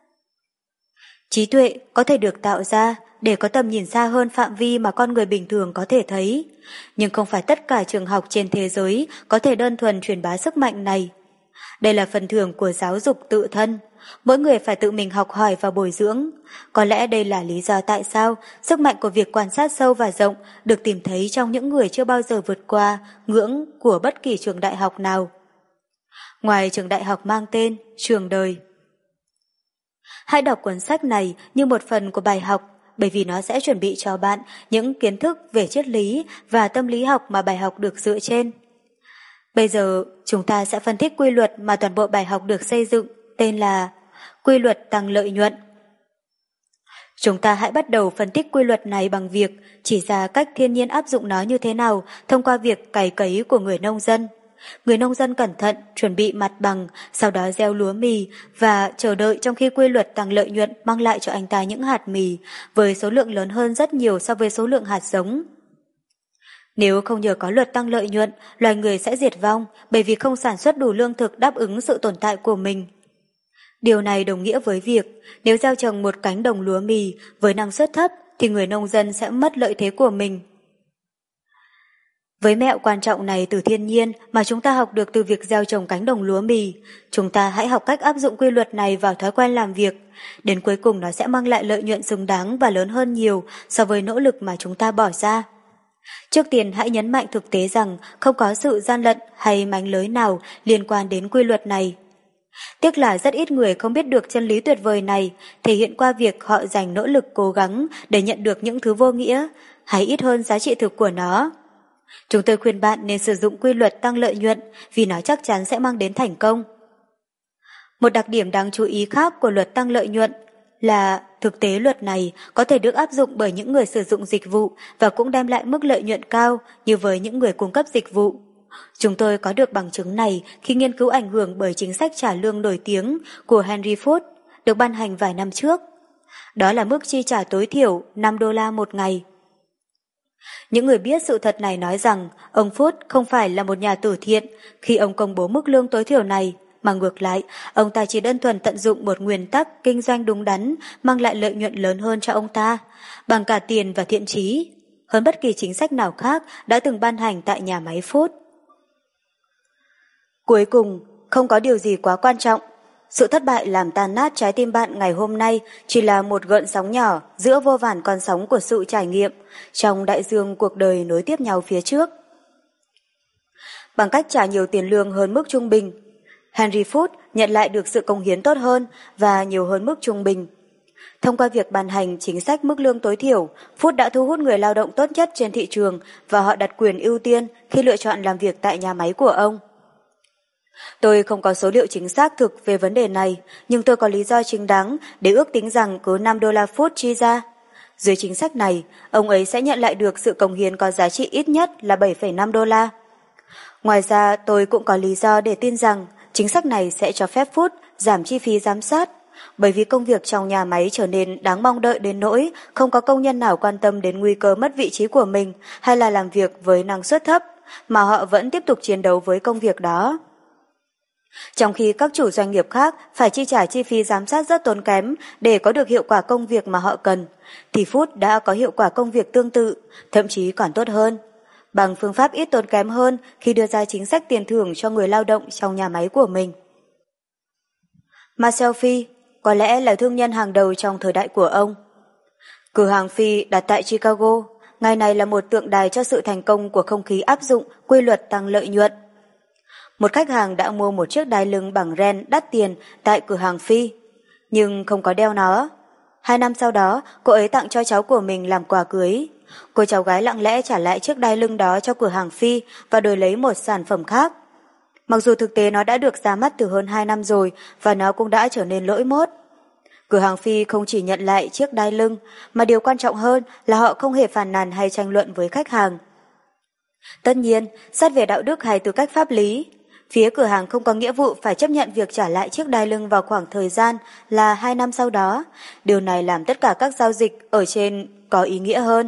Trí tuệ có thể được tạo ra để có tầm nhìn xa hơn phạm vi mà con người bình thường có thể thấy, nhưng không phải tất cả trường học trên thế giới có thể đơn thuần truyền bá sức mạnh này. Đây là phần thưởng của giáo dục tự thân. Mỗi người phải tự mình học hỏi và bồi dưỡng. Có lẽ đây là lý do tại sao sức mạnh của việc quan sát sâu và rộng được tìm thấy trong những người chưa bao giờ vượt qua ngưỡng của bất kỳ trường đại học nào. Ngoài trường đại học mang tên Trường Đời. Hãy đọc cuốn sách này như một phần của bài học, bởi vì nó sẽ chuẩn bị cho bạn những kiến thức về triết lý và tâm lý học mà bài học được dựa trên. Bây giờ chúng ta sẽ phân tích quy luật mà toàn bộ bài học được xây dựng, tên là quy luật tăng lợi nhuận. Chúng ta hãy bắt đầu phân tích quy luật này bằng việc chỉ ra cách thiên nhiên áp dụng nó như thế nào thông qua việc cày cấy của người nông dân. Người nông dân cẩn thận chuẩn bị mặt bằng, sau đó gieo lúa mì và chờ đợi trong khi quy luật tăng lợi nhuận mang lại cho anh ta những hạt mì với số lượng lớn hơn rất nhiều so với số lượng hạt giống. Nếu không nhờ có luật tăng lợi nhuận, loài người sẽ diệt vong bởi vì không sản xuất đủ lương thực đáp ứng sự tồn tại của mình. Điều này đồng nghĩa với việc nếu gieo trồng một cánh đồng lúa mì với năng suất thấp thì người nông dân sẽ mất lợi thế của mình. Với mẹo quan trọng này từ thiên nhiên mà chúng ta học được từ việc gieo trồng cánh đồng lúa mì, chúng ta hãy học cách áp dụng quy luật này vào thói quen làm việc. Đến cuối cùng nó sẽ mang lại lợi nhuận xứng đáng và lớn hơn nhiều so với nỗ lực mà chúng ta bỏ ra. Trước tiên hãy nhấn mạnh thực tế rằng không có sự gian lận hay mánh lới nào liên quan đến quy luật này. Tiếc là rất ít người không biết được chân lý tuyệt vời này, thể hiện qua việc họ dành nỗ lực cố gắng để nhận được những thứ vô nghĩa, hay ít hơn giá trị thực của nó. Chúng tôi khuyên bạn nên sử dụng quy luật tăng lợi nhuận vì nó chắc chắn sẽ mang đến thành công. Một đặc điểm đáng chú ý khác của luật tăng lợi nhuận là thực tế luật này có thể được áp dụng bởi những người sử dụng dịch vụ và cũng đem lại mức lợi nhuận cao như với những người cung cấp dịch vụ. Chúng tôi có được bằng chứng này khi nghiên cứu ảnh hưởng bởi chính sách trả lương nổi tiếng của Henry Ford được ban hành vài năm trước. Đó là mức chi trả tối thiểu năm đô la một ngày. Những người biết sự thật này nói rằng ông Ford không phải là một nhà từ thiện khi ông công bố mức lương tối thiểu này, mà ngược lại, ông ta chỉ đơn thuần tận dụng một nguyên tắc kinh doanh đúng đắn mang lại lợi nhuận lớn hơn cho ông ta, bằng cả tiền và thiện chí, hơn bất kỳ chính sách nào khác đã từng ban hành tại nhà máy Ford. Cuối cùng, không có điều gì quá quan trọng. Sự thất bại làm tan nát trái tim bạn ngày hôm nay chỉ là một gợn sóng nhỏ giữa vô vàn con sóng của sự trải nghiệm trong đại dương cuộc đời nối tiếp nhau phía trước. Bằng cách trả nhiều tiền lương hơn mức trung bình, Henry Ford nhận lại được sự cống hiến tốt hơn và nhiều hơn mức trung bình. Thông qua việc ban hành chính sách mức lương tối thiểu, Ford đã thu hút người lao động tốt nhất trên thị trường và họ đặt quyền ưu tiên khi lựa chọn làm việc tại nhà máy của ông. Tôi không có số liệu chính xác thực về vấn đề này, nhưng tôi có lý do chính đáng để ước tính rằng cứ năm đô la Ford chi ra. Dưới chính sách này, ông ấy sẽ nhận lại được sự cống hiến có giá trị ít nhất là bảy phẩy năm đô la. Ngoài ra, tôi cũng có lý do để tin rằng chính sách này sẽ cho phép Ford giảm chi phí giám sát, bởi vì công việc trong nhà máy trở nên đáng mong đợi đến nỗi không có công nhân nào quan tâm đến nguy cơ mất vị trí của mình hay là làm việc với năng suất thấp, mà họ vẫn tiếp tục chiến đấu với công việc đó. Trong khi các chủ doanh nghiệp khác phải chi trả chi phí giám sát rất tốn kém để có được hiệu quả công việc mà họ cần, thì Ford đã có hiệu quả công việc tương tự, thậm chí còn tốt hơn, bằng phương pháp ít tốn kém hơn khi đưa ra chính sách tiền thưởng cho người lao động trong nhà máy của mình. Marcel Phi có lẽ là thương nhân hàng đầu trong thời đại của ông. Cửa hàng Phi đặt tại Chicago, ngày này là một tượng đài cho sự thành công của không khí áp dụng quy luật tăng lợi nhuận. Một khách hàng đã mua một chiếc đai lưng bằng ren đắt tiền tại cửa hàng Phi, nhưng không có đeo nó. Hai năm sau đó, cô ấy tặng cho cháu của mình làm quà cưới. Cô cháu gái lặng lẽ trả lại chiếc đai lưng đó cho cửa hàng Phi và đổi lấy một sản phẩm khác. Mặc dù thực tế nó đã được ra mắt từ hơn hai năm rồi và nó cũng đã trở nên lỗi mốt. Cửa hàng Phi không chỉ nhận lại chiếc đai lưng, mà điều quan trọng hơn là họ không hề phàn nàn hay tranh luận với khách hàng. Tất nhiên, xét về đạo đức hay tư cách pháp lý, phía cửa hàng không có nghĩa vụ phải chấp nhận việc trả lại chiếc đai lưng vào khoảng thời gian là hai năm sau đó. Điều này làm tất cả các giao dịch ở trên có ý nghĩa hơn.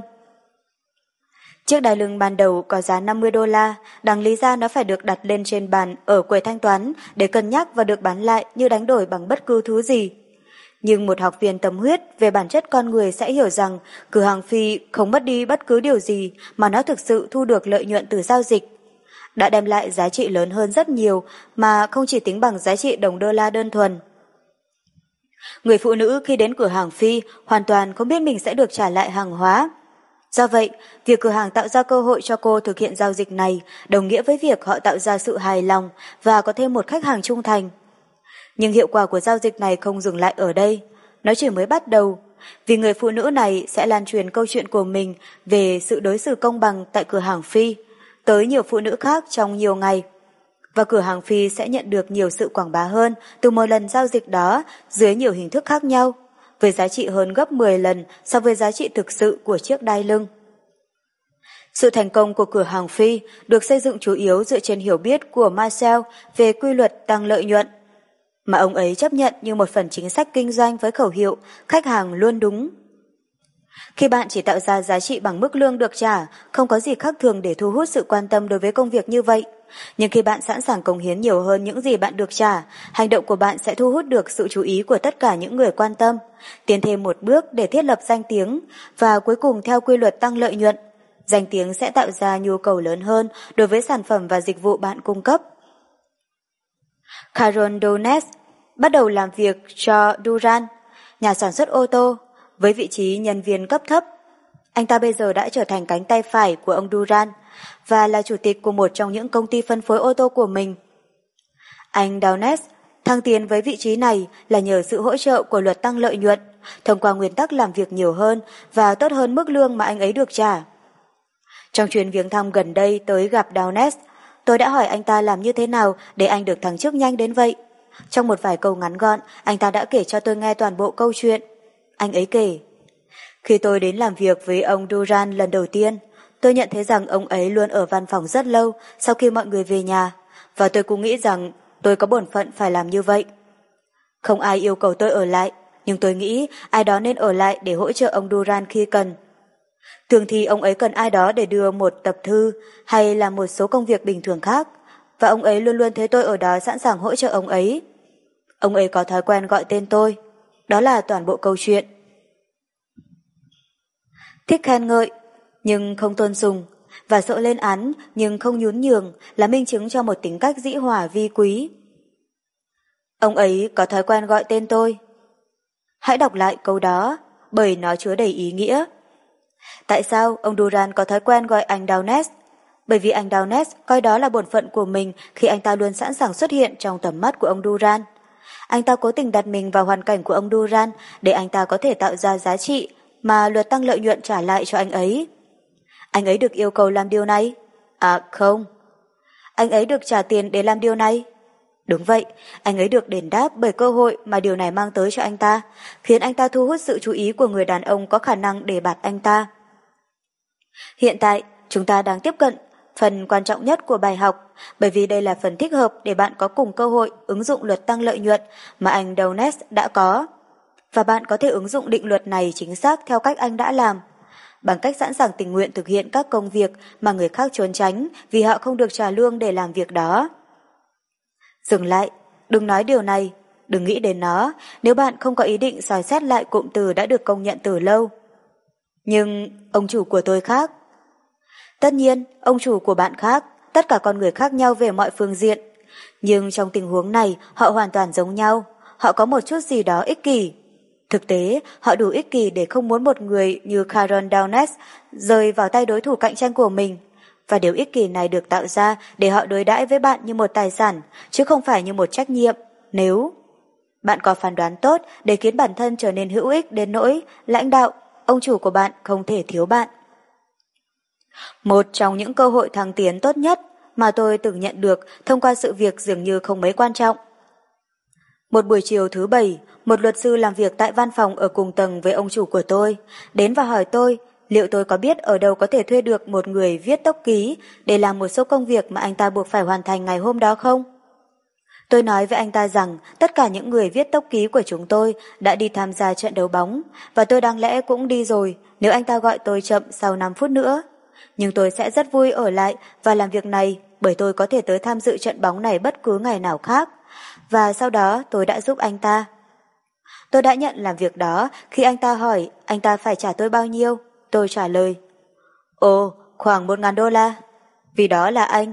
Chiếc đai lưng ban đầu có giá năm mươi đô la, đáng lý ra nó phải được đặt lên trên bàn ở quầy thanh toán để cân nhắc và được bán lại như đánh đổi bằng bất cứ thứ gì. Nhưng một học viên tâm huyết về bản chất con người sẽ hiểu rằng cửa hàng Phi không mất đi bất cứ điều gì mà nó thực sự thu được lợi nhuận từ giao dịch. đã đem lại giá trị lớn hơn rất nhiều mà không chỉ tính bằng giá trị đồng đô la đơn thuần. Người phụ nữ khi đến cửa hàng Phi hoàn toàn không biết mình sẽ được trả lại hàng hóa. Do vậy, việc cửa hàng tạo ra cơ hội cho cô thực hiện giao dịch này đồng nghĩa với việc họ tạo ra sự hài lòng và có thêm một khách hàng trung thành. Nhưng hiệu quả của giao dịch này không dừng lại ở đây, nó chỉ mới bắt đầu, vì người phụ nữ này sẽ lan truyền câu chuyện của mình về sự đối xử công bằng tại cửa hàng Phi tới nhiều phụ nữ khác trong nhiều ngày. Và cửa hàng Phi sẽ nhận được nhiều sự quảng bá hơn từ một lần giao dịch đó dưới nhiều hình thức khác nhau, với giá trị hơn gấp mười lần so với giá trị thực sự của chiếc đai lưng. Sự thành công của cửa hàng Phi được xây dựng chủ yếu dựa trên hiểu biết của Marcel về quy luật tăng lợi nhuận, mà ông ấy chấp nhận như một phần chính sách kinh doanh với khẩu hiệu khách hàng luôn đúng. Khi bạn chỉ tạo ra giá trị bằng mức lương được trả, không có gì khác thường để thu hút sự quan tâm đối với công việc như vậy. Nhưng khi bạn sẵn sàng cống hiến nhiều hơn những gì bạn được trả, hành động của bạn sẽ thu hút được sự chú ý của tất cả những người quan tâm, tiến thêm một bước để thiết lập danh tiếng, và cuối cùng theo quy luật tăng lợi nhuận, danh tiếng sẽ tạo ra nhu cầu lớn hơn đối với sản phẩm và dịch vụ bạn cung cấp. Carol Downes bắt đầu làm việc cho Durand, nhà sản xuất ô tô, với vị trí nhân viên cấp thấp. Anh ta bây giờ đã trở thành cánh tay phải của ông Durand và là chủ tịch của một trong những công ty phân phối ô tô của mình. Anh Downes thăng tiến với vị trí này là nhờ sự hỗ trợ của luật tăng lợi nhuận, thông qua nguyên tắc làm việc nhiều hơn và tốt hơn mức lương mà anh ấy được trả. Trong chuyến viếng thăm gần đây tới gặp Downes, tôi đã hỏi anh ta làm như thế nào để anh được thăng chức nhanh đến vậy. Trong một vài câu ngắn gọn, anh ta đã kể cho tôi nghe toàn bộ câu chuyện. Anh ấy kể: khi tôi đến làm việc với ông Durand lần đầu tiên, tôi nhận thấy rằng ông ấy luôn ở văn phòng rất lâu sau khi mọi người về nhà, và tôi cũng nghĩ rằng tôi có bổn phận phải làm như vậy. Không ai yêu cầu tôi ở lại, nhưng tôi nghĩ ai đó nên ở lại để hỗ trợ ông Durand khi cần. Thường thì ông ấy cần ai đó để đưa một tập thư hay làm một số công việc bình thường khác, và ông ấy luôn luôn thấy tôi ở đó sẵn sàng hỗ trợ ông ấy. Ông ấy có thói quen gọi tên tôi. Đó là toàn bộ câu chuyện. Thích khen ngợi, nhưng không tôn sùng, và sợ lên án nhưng không nhún nhường là minh chứng cho một tính cách dĩ hòa vi quý. Ông ấy có thói quen gọi tên tôi. Hãy đọc lại câu đó, bởi nó chứa đầy ý nghĩa. Tại sao ông Durand có thói quen gọi anh Downes? Bởi vì anh Downes coi đó là bổn phận của mình khi anh ta luôn sẵn sàng xuất hiện trong tầm mắt của ông Durand. Anh ta cố tình đặt mình vào hoàn cảnh của ông Durand để anh ta có thể tạo ra giá trị mà luật tăng lợi nhuận trả lại cho anh ấy. Anh ấy được yêu cầu làm điều này? À không. Anh ấy được trả tiền để làm điều này? Đúng vậy, anh ấy được đền đáp bởi cơ hội mà điều này mang tới cho anh ta, khiến anh ta thu hút sự chú ý của người đàn ông có khả năng đề bạt anh ta. Hiện tại, chúng ta đang tiếp cận phần quan trọng nhất của bài học, bởi vì đây là phần thích hợp để bạn có cùng cơ hội ứng dụng luật tăng lợi nhuận mà anh Downes đã có. Và bạn có thể ứng dụng định luật này chính xác theo cách anh đã làm, bằng cách sẵn sàng tình nguyện thực hiện các công việc mà người khác trốn tránh vì họ không được trả lương để làm việc đó. Dừng lại, đừng nói điều này, đừng nghĩ đến nó nếu bạn không có ý định soi xét lại cụm từ đã được công nhận từ lâu. Nhưng ông chủ của tôi khác. Tất nhiên, ông chủ của bạn khác, tất cả con người khác nhau về mọi phương diện. Nhưng trong tình huống này, họ hoàn toàn giống nhau, họ có một chút gì đó ích kỷ. Thực tế, họ đủ ích kỷ để không muốn một người như Carol Downes rơi vào tay đối thủ cạnh tranh của mình. Và điều ích kỷ này được tạo ra để họ đối đãi với bạn như một tài sản, chứ không phải như một trách nhiệm. Nếu bạn có phán đoán tốt để khiến bản thân trở nên hữu ích đến nỗi lãnh đạo, ông chủ của bạn không thể thiếu bạn. Một trong những cơ hội thăng tiến tốt nhất mà tôi từng nhận được thông qua sự việc dường như không mấy quan trọng. Một buổi chiều thứ bảy, một luật sư làm việc tại văn phòng ở cùng tầng với ông chủ của tôi, đến và hỏi tôi liệu tôi có biết ở đâu có thể thuê được một người viết tốc ký để làm một số công việc mà anh ta buộc phải hoàn thành ngày hôm đó không? Tôi nói với anh ta rằng tất cả những người viết tốc ký của chúng tôi đã đi tham gia trận đấu bóng, và tôi đáng lẽ cũng đi rồi nếu anh ta gọi tôi chậm sau năm phút nữa. Nhưng tôi sẽ rất vui ở lại và làm việc này bởi tôi có thể tới tham dự trận bóng này bất cứ ngày nào khác. Và sau đó tôi đã giúp anh ta. Tôi đã nhận làm việc đó khi anh ta hỏi anh ta phải trả tôi bao nhiêu. Tôi trả lời: Ồ, khoảng một ngàn đô la. Vì đó là anh.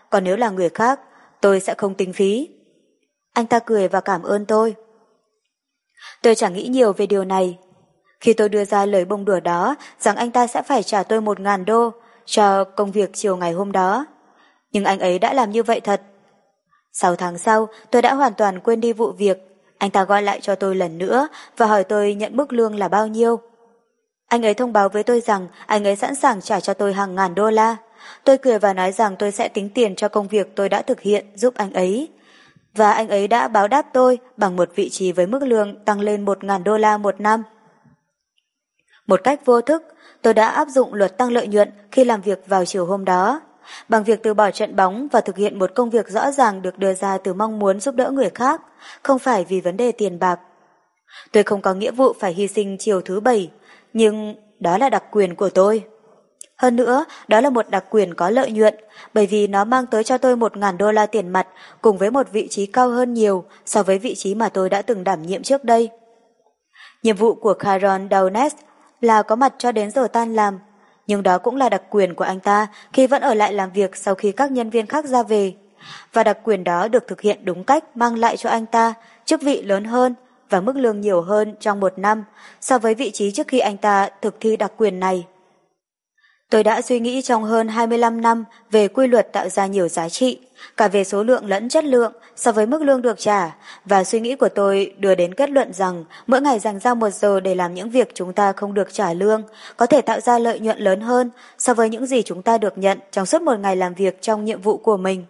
còn nếu là người khác, tôi sẽ không tính phí. Anh ta cười và cảm ơn tôi. Tôi chẳng nghĩ nhiều về điều này. Khi tôi đưa ra lời bông đùa đó rằng anh ta sẽ phải trả tôi một ngàn đô cho công việc chiều ngày hôm đó. Nhưng anh ấy đã làm như vậy thật. Sáu tháng sau, tôi đã hoàn toàn quên đi vụ việc. Anh ta gọi lại cho tôi lần nữa và hỏi tôi nhận mức lương là bao nhiêu. Anh ấy thông báo với tôi rằng anh ấy sẵn sàng trả cho tôi hàng ngàn đô la. Tôi cười và nói rằng tôi sẽ tính tiền cho công việc tôi đã thực hiện giúp anh ấy. Và anh ấy đã báo đáp tôi bằng một vị trí với mức lương tăng lên một ngàn đô la một năm. Một cách vô thức, tôi đã áp dụng luật tăng lợi nhuận khi làm việc vào chiều hôm đó. Bằng việc từ bỏ trận bóng và thực hiện một công việc rõ ràng được đưa ra từ mong muốn giúp đỡ người khác, không phải vì vấn đề tiền bạc. Tôi không có nghĩa vụ phải hy sinh chiều thứ bảy, nhưng đó là đặc quyền của tôi. Hơn nữa, đó là một đặc quyền có lợi nhuận, bởi vì nó mang tới cho tôi một ngàn đô la tiền mặt cùng với một vị trí cao hơn nhiều so với vị trí mà tôi đã từng đảm nhiệm trước đây. Nhiệm vụ của Caron Downes là có mặt cho đến giờ tan làm, nhưng đó cũng là đặc quyền của anh ta khi vẫn ở lại làm việc sau khi các nhân viên khác ra về. Và đặc quyền đó được thực hiện đúng cách mang lại cho anh ta chức vị lớn hơn và mức lương nhiều hơn trong một năm so với vị trí trước khi anh ta thực thi đặc quyền này. Tôi đã suy nghĩ trong hơn hai mươi lăm năm về quy luật tạo ra nhiều giá trị, cả về số lượng lẫn chất lượng so với mức lương được trả, và suy nghĩ của tôi đưa đến kết luận rằng mỗi ngày dành ra một giờ để làm những việc chúng ta không được trả lương có thể tạo ra lợi nhuận lớn hơn so với những gì chúng ta được nhận trong suốt một ngày làm việc trong nhiệm vụ của mình.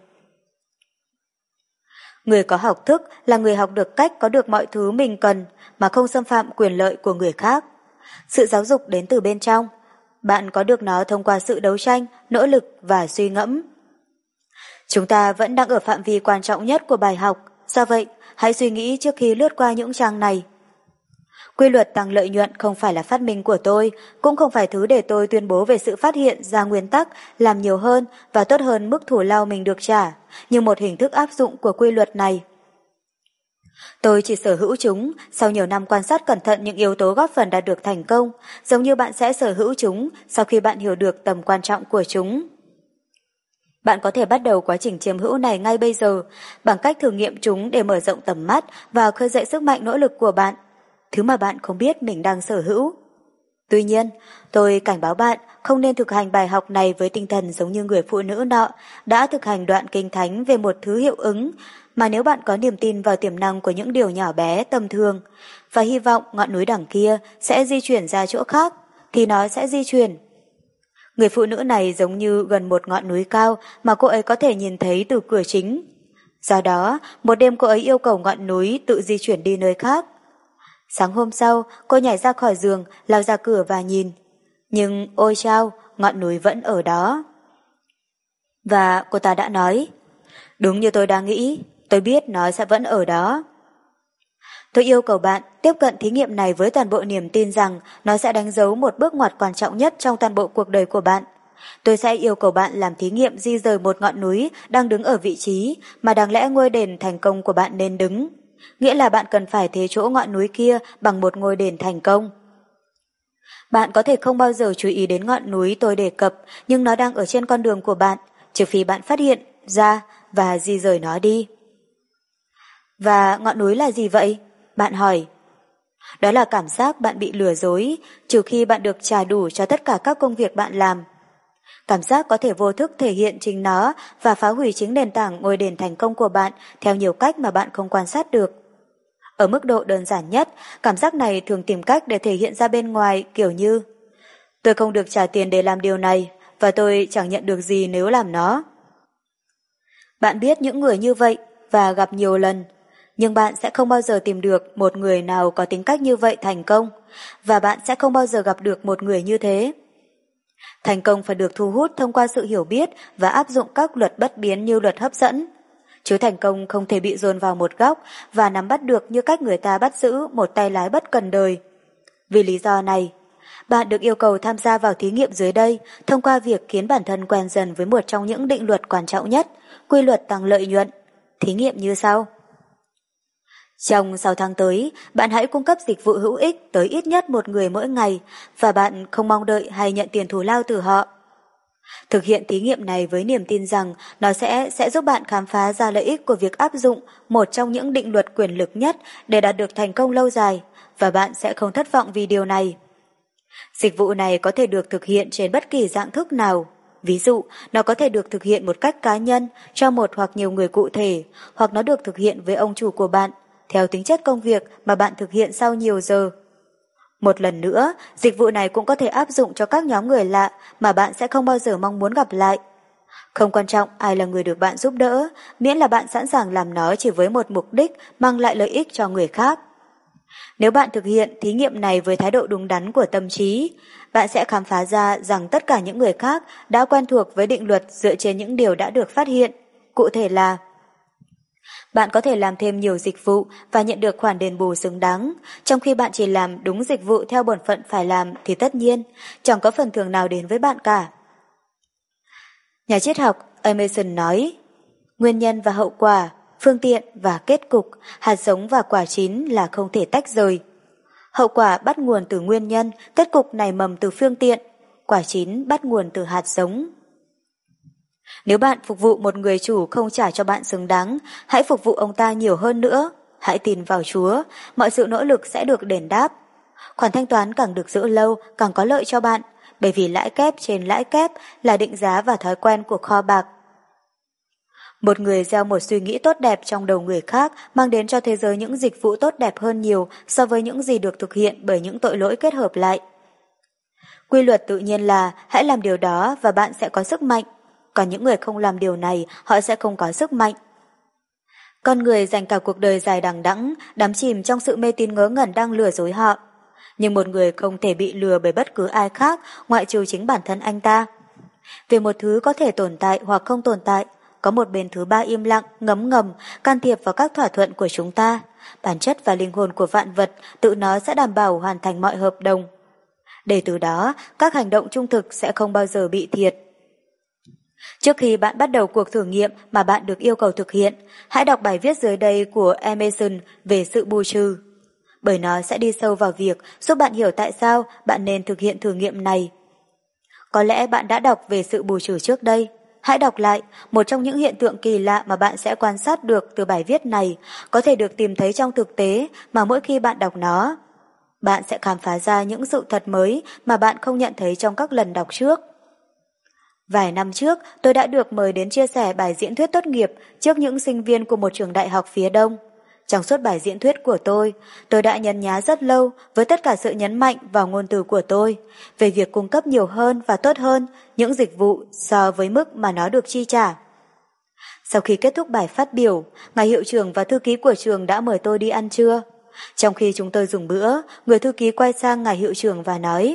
Người có học thức là người học được cách có được mọi thứ mình cần mà không xâm phạm quyền lợi của người khác. Sự giáo dục đến từ bên trong. Bạn có được nó thông qua sự đấu tranh, nỗ lực và suy ngẫm. Chúng ta vẫn đang ở phạm vi quan trọng nhất của bài học, do vậy hãy suy nghĩ trước khi lướt qua những trang này. Quy luật tăng lợi nhuận không phải là phát minh của tôi, cũng không phải thứ để tôi tuyên bố về sự phát hiện ra nguyên tắc làm nhiều hơn và tốt hơn mức thù lao mình được trả, nhưng một hình thức áp dụng của quy luật này. Tôi chỉ sở hữu chúng sau nhiều năm quan sát cẩn thận những yếu tố góp phần đạt được thành công, giống như bạn sẽ sở hữu chúng sau khi bạn hiểu được tầm quan trọng của chúng. Bạn có thể bắt đầu quá trình chiếm hữu này ngay bây giờ, bằng cách thử nghiệm chúng để mở rộng tầm mắt và khơi dậy sức mạnh nỗ lực của bạn, thứ mà bạn không biết mình đang sở hữu. Tuy nhiên, tôi cảnh báo bạn không nên thực hành bài học này với tinh thần giống như người phụ nữ nọ đã thực hành đoạn kinh thánh về một thứ hiệu ứng, mà nếu bạn có niềm tin vào tiềm năng của những điều nhỏ bé tầm thường và hy vọng ngọn núi đằng kia sẽ di chuyển ra chỗ khác, thì nó sẽ di chuyển. Người phụ nữ này giống như gần một ngọn núi cao mà cô ấy có thể nhìn thấy từ cửa chính. Do đó, một đêm cô ấy yêu cầu ngọn núi tự di chuyển đi nơi khác. Sáng hôm sau, cô nhảy ra khỏi giường, lao ra cửa và nhìn. Nhưng ôi chao, ngọn núi vẫn ở đó. Và cô ta đã nói, đúng như tôi đang nghĩ, tôi biết nó sẽ vẫn ở đó. Tôi yêu cầu bạn tiếp cận thí nghiệm này với toàn bộ niềm tin rằng nó sẽ đánh dấu một bước ngoặt quan trọng nhất trong toàn bộ cuộc đời của bạn. Tôi sẽ yêu cầu bạn làm thí nghiệm di rời một ngọn núi đang đứng ở vị trí mà đáng lẽ ngôi đền thành công của bạn nên đứng. Nghĩa là bạn cần phải thế chỗ ngọn núi kia bằng một ngôi đền thành công. Bạn có thể không bao giờ chú ý đến ngọn núi tôi đề cập, nhưng nó đang ở trên con đường của bạn, trừ phi bạn phát hiện ra và di rời nó đi. Và ngọn núi là gì vậy? Bạn hỏi. Đó là cảm giác bạn bị lừa dối, trừ khi bạn được trả đủ cho tất cả các công việc bạn làm. Cảm giác có thể vô thức thể hiện chính nó và phá hủy chính nền tảng ngôi đền thành công của bạn theo nhiều cách mà bạn không quan sát được. Ở mức độ đơn giản nhất, cảm giác này thường tìm cách để thể hiện ra bên ngoài kiểu như: tôi không được trả tiền để làm điều này và tôi chẳng nhận được gì nếu làm nó. Bạn biết những người như vậy và gặp nhiều lần, nhưng bạn sẽ không bao giờ tìm được một người nào có tính cách như vậy thành công, và bạn sẽ không bao giờ gặp được một người như thế. Thành công phải được thu hút thông qua sự hiểu biết và áp dụng các luật bất biến như luật hấp dẫn. Chứ thành công không thể bị dồn vào một góc và nắm bắt được như cách người ta bắt giữ một tay lái bất cần đời. Vì lý do này, bạn được yêu cầu tham gia vào thí nghiệm dưới đây thông qua việc khiến bản thân quen dần với một trong những định luật quan trọng nhất, quy luật tăng lợi nhuận. Thí nghiệm như sau. Trong sáu tháng tới, bạn hãy cung cấp dịch vụ hữu ích tới ít nhất một người mỗi ngày và bạn không mong đợi hay nhận tiền thù lao từ họ. Thực hiện thí nghiệm này với niềm tin rằng nó sẽ sẽ giúp bạn khám phá ra lợi ích của việc áp dụng một trong những định luật quyền lực nhất để đạt được thành công lâu dài, và bạn sẽ không thất vọng vì điều này. Dịch vụ này có thể được thực hiện trên bất kỳ dạng thức nào. Ví dụ, nó có thể được thực hiện một cách cá nhân cho một hoặc nhiều người cụ thể, hoặc nó được thực hiện với ông chủ của bạn, theo tính chất công việc mà bạn thực hiện sau nhiều giờ. Một lần nữa, dịch vụ này cũng có thể áp dụng cho các nhóm người lạ mà bạn sẽ không bao giờ mong muốn gặp lại. Không quan trọng ai là người được bạn giúp đỡ, miễn là bạn sẵn sàng làm nó chỉ với một mục đích mang lại lợi ích cho người khác. Nếu bạn thực hiện thí nghiệm này với thái độ đúng đắn của tâm trí, bạn sẽ khám phá ra rằng tất cả những người khác đã quen thuộc với định luật dựa trên những điều đã được phát hiện. Cụ thể là bạn có thể làm thêm nhiều dịch vụ và nhận được khoản đền bù xứng đáng, trong khi bạn chỉ làm đúng dịch vụ theo bổn phận phải làm thì tất nhiên chẳng có phần thưởng nào đến với bạn cả. Nhà triết học Emerson nói, nguyên nhân và hậu quả, phương tiện và kết cục, hạt giống và quả chín là không thể tách rời. Hậu quả bắt nguồn từ nguyên nhân, kết cục nảy mầm từ phương tiện, quả chín bắt nguồn từ hạt giống. Nếu bạn phục vụ một người chủ không trả cho bạn xứng đáng, hãy phục vụ ông ta nhiều hơn nữa. Hãy tin vào Chúa, mọi sự nỗ lực sẽ được đền đáp. Khoản thanh toán càng được giữ lâu càng có lợi cho bạn, bởi vì lãi kép trên lãi kép là định giá và thói quen của kho bạc. Một người gieo một suy nghĩ tốt đẹp trong đầu người khác mang đến cho thế giới những dịch vụ tốt đẹp hơn nhiều so với những gì được thực hiện bởi những tội lỗi kết hợp lại. Quy luật tự nhiên là hãy làm điều đó và bạn sẽ có sức mạnh, còn những người không làm điều này họ sẽ không có sức mạnh. Con người dành cả cuộc đời dài đằng đẵng, đắm chìm trong sự mê tín ngớ ngẩn đang lừa dối họ. Nhưng một người không thể bị lừa bởi bất cứ ai khác ngoại trừ chính bản thân anh ta. Về một thứ có thể tồn tại hoặc không tồn tại, có một bên thứ ba im lặng, ngấm ngầm, can thiệp vào các thỏa thuận của chúng ta. Bản chất và linh hồn của vạn vật tự nó sẽ đảm bảo hoàn thành mọi hợp đồng. Để từ đó, các hành động trung thực sẽ không bao giờ bị thiệt. Trước khi bạn bắt đầu cuộc thử nghiệm mà bạn được yêu cầu thực hiện, hãy đọc bài viết dưới đây của Emerson về sự bù trừ. Bởi nó sẽ đi sâu vào việc giúp bạn hiểu tại sao bạn nên thực hiện thử nghiệm này. Có lẽ bạn đã đọc về sự bù trừ trước đây. Hãy đọc lại, một trong những hiện tượng kỳ lạ mà bạn sẽ quan sát được từ bài viết này có thể được tìm thấy trong thực tế mà mỗi khi bạn đọc nó. Bạn sẽ khám phá ra những sự thật mới mà bạn không nhận thấy trong các lần đọc trước. Vài năm trước, tôi đã được mời đến chia sẻ bài diễn thuyết tốt nghiệp trước những sinh viên của một trường đại học phía Đông. Trong suốt bài diễn thuyết của tôi, tôi đã nhấn nhá rất lâu với tất cả sự nhấn mạnh vào ngôn từ của tôi về việc cung cấp nhiều hơn và tốt hơn những dịch vụ so với mức mà nó được chi trả. Sau khi kết thúc bài phát biểu, ngài hiệu trưởng và thư ký của trường đã mời tôi đi ăn trưa. Trong khi chúng tôi dùng bữa, người thư ký quay sang ngài hiệu trưởng và nói: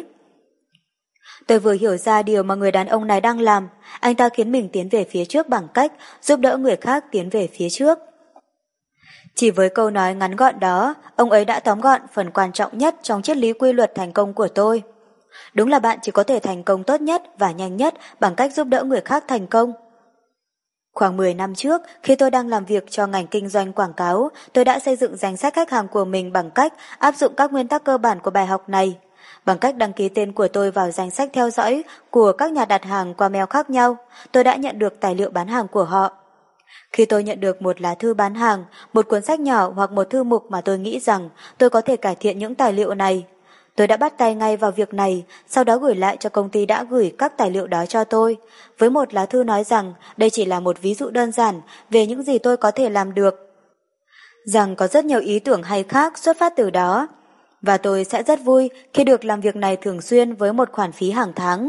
Tôi vừa hiểu ra điều mà người đàn ông này đang làm. Anh ta khiến mình tiến về phía trước bằng cách giúp đỡ người khác tiến về phía trước. Chỉ với câu nói ngắn gọn đó, ông ấy đã tóm gọn phần quan trọng nhất trong triết lý quy luật thành công của tôi. Đúng là bạn chỉ có thể thành công tốt nhất và nhanh nhất bằng cách giúp đỡ người khác thành công. Khoảng mười năm trước, khi tôi đang làm việc cho ngành kinh doanh quảng cáo, tôi đã xây dựng danh sách khách hàng của mình bằng cách áp dụng các nguyên tắc cơ bản của bài học này. Bằng cách đăng ký tên của tôi vào danh sách theo dõi của các nhà đặt hàng qua mail khác nhau, tôi đã nhận được tài liệu bán hàng của họ. Khi tôi nhận được một lá thư bán hàng, một cuốn sách nhỏ hoặc một thư mục mà tôi nghĩ rằng tôi có thể cải thiện những tài liệu này, tôi đã bắt tay ngay vào việc này, sau đó gửi lại cho công ty đã gửi các tài liệu đó cho tôi, với một lá thư nói rằng đây chỉ là một ví dụ đơn giản về những gì tôi có thể làm được. Rằng có rất nhiều ý tưởng hay khác xuất phát từ đó, và tôi sẽ rất vui khi được làm việc này thường xuyên với một khoản phí hàng tháng.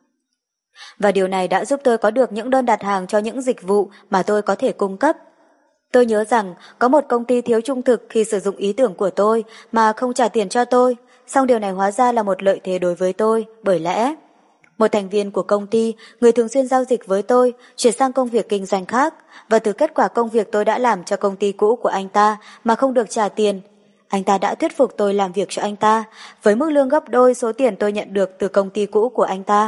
Và điều này đã giúp tôi có được những đơn đặt hàng cho những dịch vụ mà tôi có thể cung cấp. Tôi nhớ rằng có một công ty thiếu trung thực khi sử dụng ý tưởng của tôi mà không trả tiền cho tôi, song điều này hóa ra là một lợi thế đối với tôi, bởi lẽ một thành viên của công ty, người thường xuyên giao dịch với tôi, chuyển sang công việc kinh doanh khác, và từ kết quả công việc tôi đã làm cho công ty cũ của anh ta mà không được trả tiền, anh ta đã thuyết phục tôi làm việc cho anh ta với mức lương gấp đôi số tiền tôi nhận được từ công ty cũ của anh ta.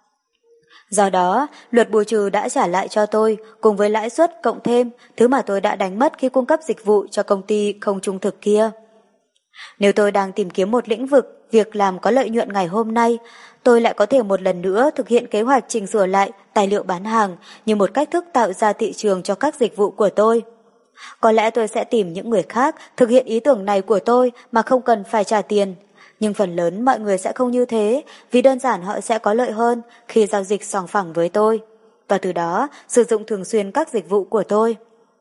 Do đó, luật bù trừ đã trả lại cho tôi cùng với lãi suất cộng thêm thứ mà tôi đã đánh mất khi cung cấp dịch vụ cho công ty không trung thực kia. Nếu tôi đang tìm kiếm một lĩnh vực, việc làm có lợi nhuận ngày hôm nay, tôi lại có thể một lần nữa thực hiện kế hoạch chỉnh sửa lại tài liệu bán hàng như một cách thức tạo ra thị trường cho các dịch vụ của tôi. Có lẽ tôi sẽ tìm những người khác thực hiện ý tưởng này của tôi mà không cần phải trả tiền. Nhưng phần lớn mọi người sẽ không như thế, vì đơn giản họ sẽ có lợi hơn khi giao dịch sòng phẳng với tôi, và từ đó sử dụng thường xuyên các dịch vụ của tôi.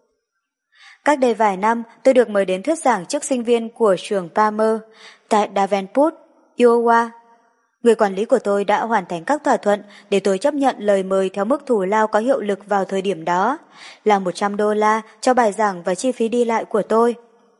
Cách đây vài năm, tôi được mời đến thuyết giảng trước sinh viên của trường Palmer tại Davenport, Iowa. Người quản lý của tôi đã hoàn thành các thỏa thuận để tôi chấp nhận lời mời theo mức thù lao có hiệu lực vào thời điểm đó, là một trăm đô la cho bài giảng và chi phí đi lại của tôi.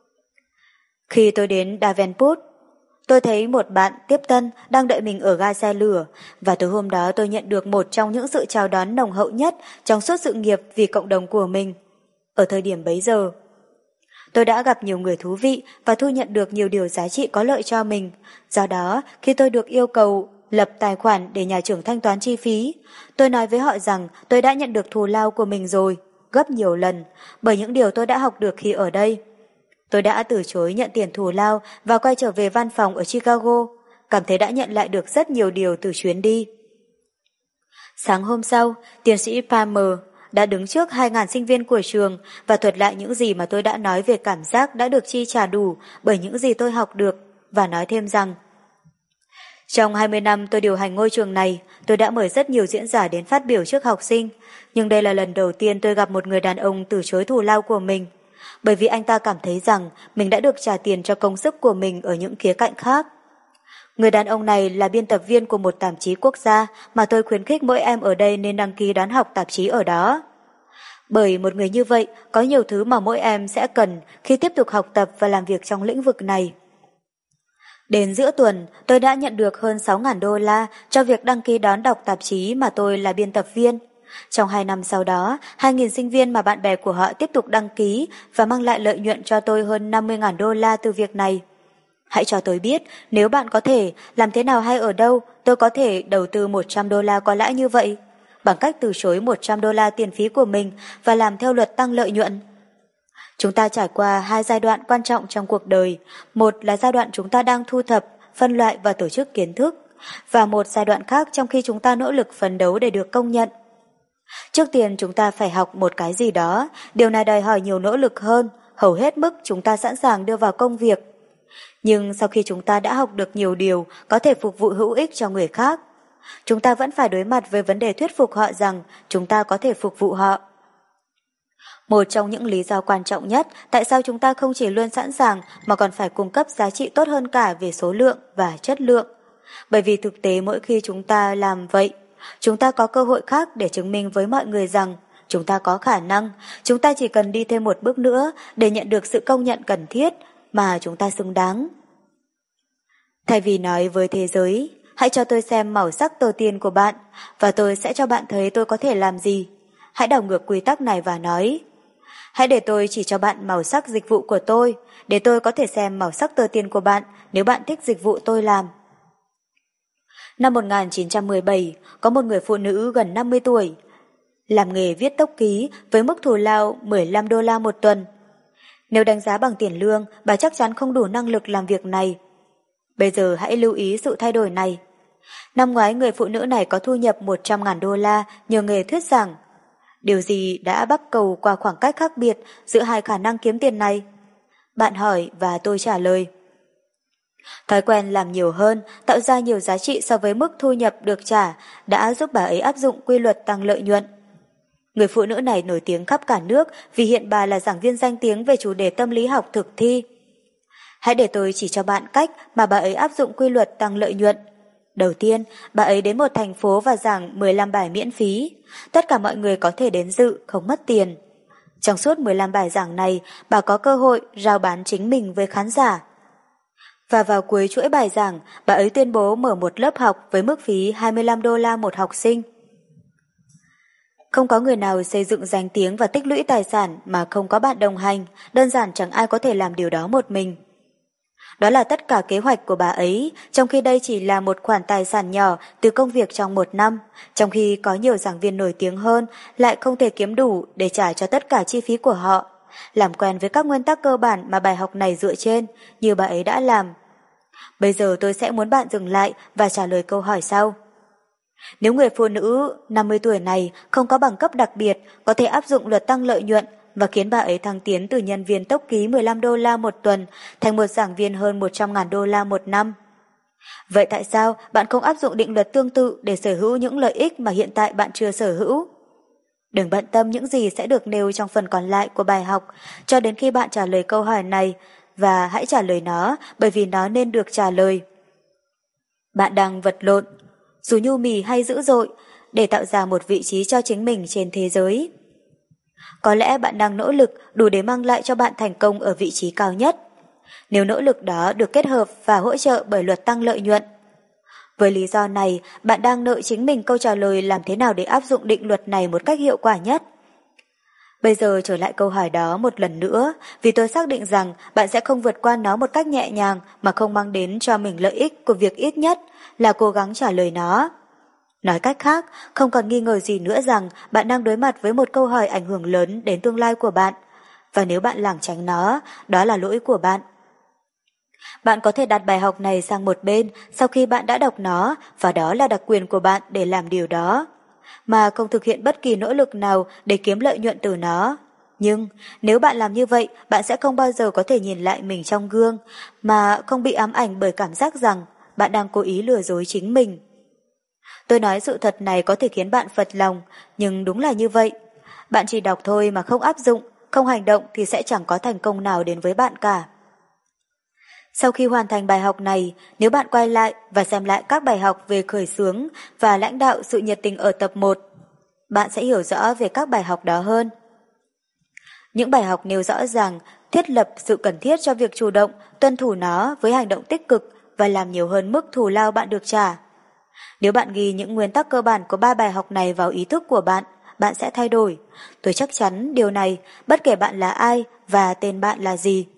Khi tôi đến Davenport, tôi thấy một bạn tiếp tân đang đợi mình ở ga xe lửa, và tối hôm đó tôi nhận được một trong những sự chào đón nồng hậu nhất trong suốt sự nghiệp vì cộng đồng của mình. Ở thời điểm bấy giờ, tôi đã gặp nhiều người thú vị và thu nhận được nhiều điều giá trị có lợi cho mình. Do đó, khi tôi được yêu cầu lập tài khoản để nhà trưởng thanh toán chi phí, tôi nói với họ rằng tôi đã nhận được thù lao của mình rồi, gấp nhiều lần, bởi những điều tôi đã học được khi ở đây. Tôi đã từ chối nhận tiền thù lao và quay trở về văn phòng ở Chicago, cảm thấy đã nhận lại được rất nhiều điều từ chuyến đi. Sáng hôm sau, tiến sĩ Palmer đã đứng trước hai nghìn sinh viên của trường và thuật lại những gì mà tôi đã nói về cảm giác đã được chi trả đủ bởi những gì tôi học được, và nói thêm rằng trong hai mươi năm tôi điều hành ngôi trường này, tôi đã mời rất nhiều diễn giả đến phát biểu trước học sinh, nhưng đây là lần đầu tiên tôi gặp một người đàn ông từ chối thù lao của mình, bởi vì anh ta cảm thấy rằng mình đã được trả tiền cho công sức của mình ở những khía cạnh khác. Người đàn ông này là biên tập viên của một tạp chí quốc gia mà tôi khuyến khích mỗi em ở đây nên đăng ký đón học tạp chí ở đó. Bởi một người như vậy có nhiều thứ mà mỗi em sẽ cần khi tiếp tục học tập và làm việc trong lĩnh vực này. Đến giữa tuần, tôi đã nhận được hơn sáu nghìn đô la cho việc đăng ký đón đọc tạp chí mà tôi là biên tập viên. Trong hai năm sau đó, hai nghìn sinh viên mà bạn bè của họ tiếp tục đăng ký và mang lại lợi nhuận cho tôi hơn năm mươi nghìn đô la từ việc này. Hãy cho tôi biết, nếu bạn có thể, làm thế nào hay ở đâu, tôi có thể đầu tư một trăm đô la có lãi như vậy, bằng cách từ chối một trăm đô la tiền phí của mình và làm theo luật tăng lợi nhuận. Chúng ta trải qua hai giai đoạn quan trọng trong cuộc đời. Một là giai đoạn chúng ta đang thu thập, phân loại và tổ chức kiến thức, và một giai đoạn khác trong khi chúng ta nỗ lực phấn đấu để được công nhận. Trước tiên chúng ta phải học một cái gì đó, điều này đòi hỏi nhiều nỗ lực hơn, hầu hết mức chúng ta sẵn sàng đưa vào công việc. Nhưng sau khi chúng ta đã học được nhiều điều có thể phục vụ hữu ích cho người khác, chúng ta vẫn phải đối mặt với vấn đề thuyết phục họ rằng chúng ta có thể phục vụ họ. Một trong những lý do quan trọng nhất tại sao chúng ta không chỉ luôn sẵn sàng mà còn phải cung cấp giá trị tốt hơn cả về số lượng và chất lượng. Bởi vì thực tế mỗi khi chúng ta làm vậy, chúng ta có cơ hội khác để chứng minh với mọi người rằng chúng ta có khả năng, chúng ta chỉ cần đi thêm một bước nữa để nhận được sự công nhận cần thiết mà chúng ta xứng đáng. Thay vì nói với thế giới, hãy cho tôi xem màu sắc tờ tiền của bạn và tôi sẽ cho bạn thấy tôi có thể làm gì. Hãy đảo ngược quy tắc này và nói, hãy để tôi chỉ cho bạn màu sắc dịch vụ của tôi, để tôi có thể xem màu sắc tờ tiền của bạn nếu bạn thích dịch vụ tôi làm. Năm một nghìn chín trăm mười bảy, có một người phụ nữ gần năm mươi tuổi, làm nghề viết tốc ký với mức thù lao mười lăm đô la một tuần. Nếu đánh giá bằng tiền lương, bà chắc chắn không đủ năng lực làm việc này. Bây giờ hãy lưu ý sự thay đổi này. Năm ngoái người phụ nữ này có thu nhập một trăm nghìn đô la nhờ nghề thuyết giảng. Điều gì đã bắt cầu qua khoảng cách khác biệt giữa hai khả năng kiếm tiền này? Bạn hỏi và tôi trả lời. Thói quen làm nhiều hơn, tạo ra nhiều giá trị so với mức thu nhập được trả đã giúp bà ấy áp dụng quy luật tăng lợi nhuận. Người phụ nữ này nổi tiếng khắp cả nước vì hiện bà là giảng viên danh tiếng về chủ đề tâm lý học thực thi. Hãy để tôi chỉ cho bạn cách mà bà ấy áp dụng quy luật tăng lợi nhuận. Đầu tiên, bà ấy đến một thành phố và giảng mười lăm bài miễn phí. Tất cả mọi người có thể đến dự, không mất tiền. Trong suốt mười lăm bài giảng này, bà có cơ hội rao bán chính mình với khán giả. Và vào cuối chuỗi bài giảng, bà ấy tuyên bố mở một lớp học với mức phí hai mươi lăm đô la một học sinh. Không có người nào xây dựng danh tiếng và tích lũy tài sản mà không có bạn đồng hành, đơn giản chẳng ai có thể làm điều đó một mình. Đó là tất cả kế hoạch của bà ấy, trong khi đây chỉ là một khoản tài sản nhỏ từ công việc trong một năm, trong khi có nhiều giảng viên nổi tiếng hơn lại không thể kiếm đủ để trả cho tất cả chi phí của họ. làm quen với các nguyên tắc cơ bản mà bài học này dựa trên, như bà ấy đã làm. Bây giờ tôi sẽ muốn bạn dừng lại và trả lời câu hỏi sau. Nếu người phụ nữ năm mươi tuổi này không có bằng cấp đặc biệt, có thể áp dụng luật tăng lợi nhuận và khiến bà ấy thăng tiến từ nhân viên tốc ký mười lăm đô la một tuần thành một giảng viên hơn một trăm ngàn đô la một năm. Vậy tại sao bạn không áp dụng định luật tương tự để sở hữu những lợi ích mà hiện tại bạn chưa sở hữu? Đừng bận tâm những gì sẽ được nêu trong phần còn lại của bài học cho đến khi bạn trả lời câu hỏi này, và hãy trả lời nó bởi vì nó nên được trả lời. Bạn đang vật lộn, dù nhu mì hay dữ dội, để tạo ra một vị trí cho chính mình trên thế giới. Có lẽ bạn đang nỗ lực đủ để mang lại cho bạn thành công ở vị trí cao nhất, nếu nỗ lực đó được kết hợp và hỗ trợ bởi luật tăng lợi nhuận. Với lý do này, bạn đang nợ chính mình câu trả lời làm thế nào để áp dụng định luật này một cách hiệu quả nhất. Bây giờ trở lại câu hỏi đó một lần nữa, vì tôi xác định rằng bạn sẽ không vượt qua nó một cách nhẹ nhàng mà không mang đến cho mình lợi ích của việc ít nhất là cố gắng trả lời nó. Nói cách khác, không còn nghi ngờ gì nữa rằng bạn đang đối mặt với một câu hỏi ảnh hưởng lớn đến tương lai của bạn, và nếu bạn lảng tránh nó, đó là lỗi của bạn. Bạn có thể đặt bài học này sang một bên sau khi bạn đã đọc nó, và đó là đặc quyền của bạn để làm điều đó, mà không thực hiện bất kỳ nỗ lực nào để kiếm lợi nhuận từ nó. Nhưng nếu bạn làm như vậy, bạn sẽ không bao giờ có thể nhìn lại mình trong gương mà không bị ám ảnh bởi cảm giác rằng bạn đang cố ý lừa dối chính mình. Tôi nói sự thật này có thể khiến bạn phật lòng, nhưng đúng là như vậy. Bạn chỉ đọc thôi mà không áp dụng, không hành động thì sẽ chẳng có thành công nào đến với bạn cả. Sau khi hoàn thành bài học này, nếu bạn quay lại và xem lại các bài học về khởi xướng và lãnh đạo sự nhiệt tình ở tập một, bạn sẽ hiểu rõ về các bài học đó hơn. Những bài học nêu rõ ràng thiết lập sự cần thiết cho việc chủ động, tuân thủ nó với hành động tích cực và làm nhiều hơn mức thù lao bạn được trả. Nếu bạn ghi những nguyên tắc cơ bản của ba bài học này vào ý thức của bạn, bạn sẽ thay đổi. Tôi chắc chắn điều này, bất kể bạn là ai và tên bạn là gì.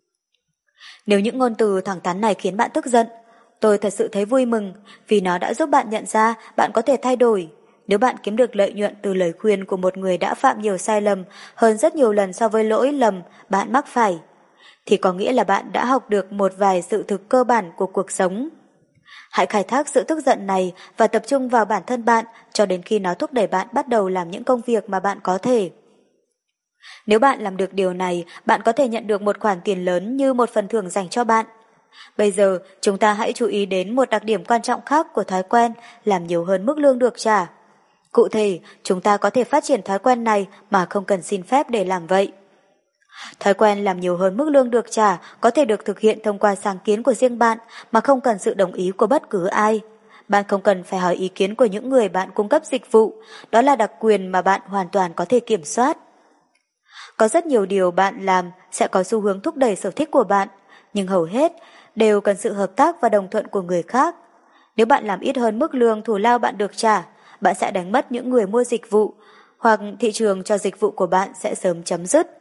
Nếu những ngôn từ thẳng thắn này khiến bạn tức giận, tôi thật sự thấy vui mừng vì nó đã giúp bạn nhận ra bạn có thể thay đổi. Nếu bạn kiếm được lợi nhuận từ lời khuyên của một người đã phạm nhiều sai lầm hơn rất nhiều lần so với lỗi lầm bạn mắc phải, thì có nghĩa là bạn đã học được một vài sự thực cơ bản của cuộc sống. Hãy khai thác sự tức giận này và tập trung vào bản thân bạn cho đến khi nó thúc đẩy bạn bắt đầu làm những công việc mà bạn có thể. Nếu bạn làm được điều này, bạn có thể nhận được một khoản tiền lớn như một phần thưởng dành cho bạn. Bây giờ, chúng ta hãy chú ý đến một đặc điểm quan trọng khác của thói quen làm nhiều hơn mức lương được trả. Cụ thể, chúng ta có thể phát triển thói quen này mà không cần xin phép để làm vậy. Thói quen làm nhiều hơn mức lương được trả có thể được thực hiện thông qua sáng kiến của riêng bạn mà không cần sự đồng ý của bất cứ ai. Bạn không cần phải hỏi ý kiến của những người bạn cung cấp dịch vụ, đó là đặc quyền mà bạn hoàn toàn có thể kiểm soát. Có rất nhiều điều bạn làm sẽ có xu hướng thúc đẩy sở thích của bạn, nhưng hầu hết đều cần sự hợp tác và đồng thuận của người khác. Nếu bạn làm ít hơn mức lương thù lao bạn được trả, bạn sẽ đánh mất những người mua dịch vụ, hoặc thị trường cho dịch vụ của bạn sẽ sớm chấm dứt.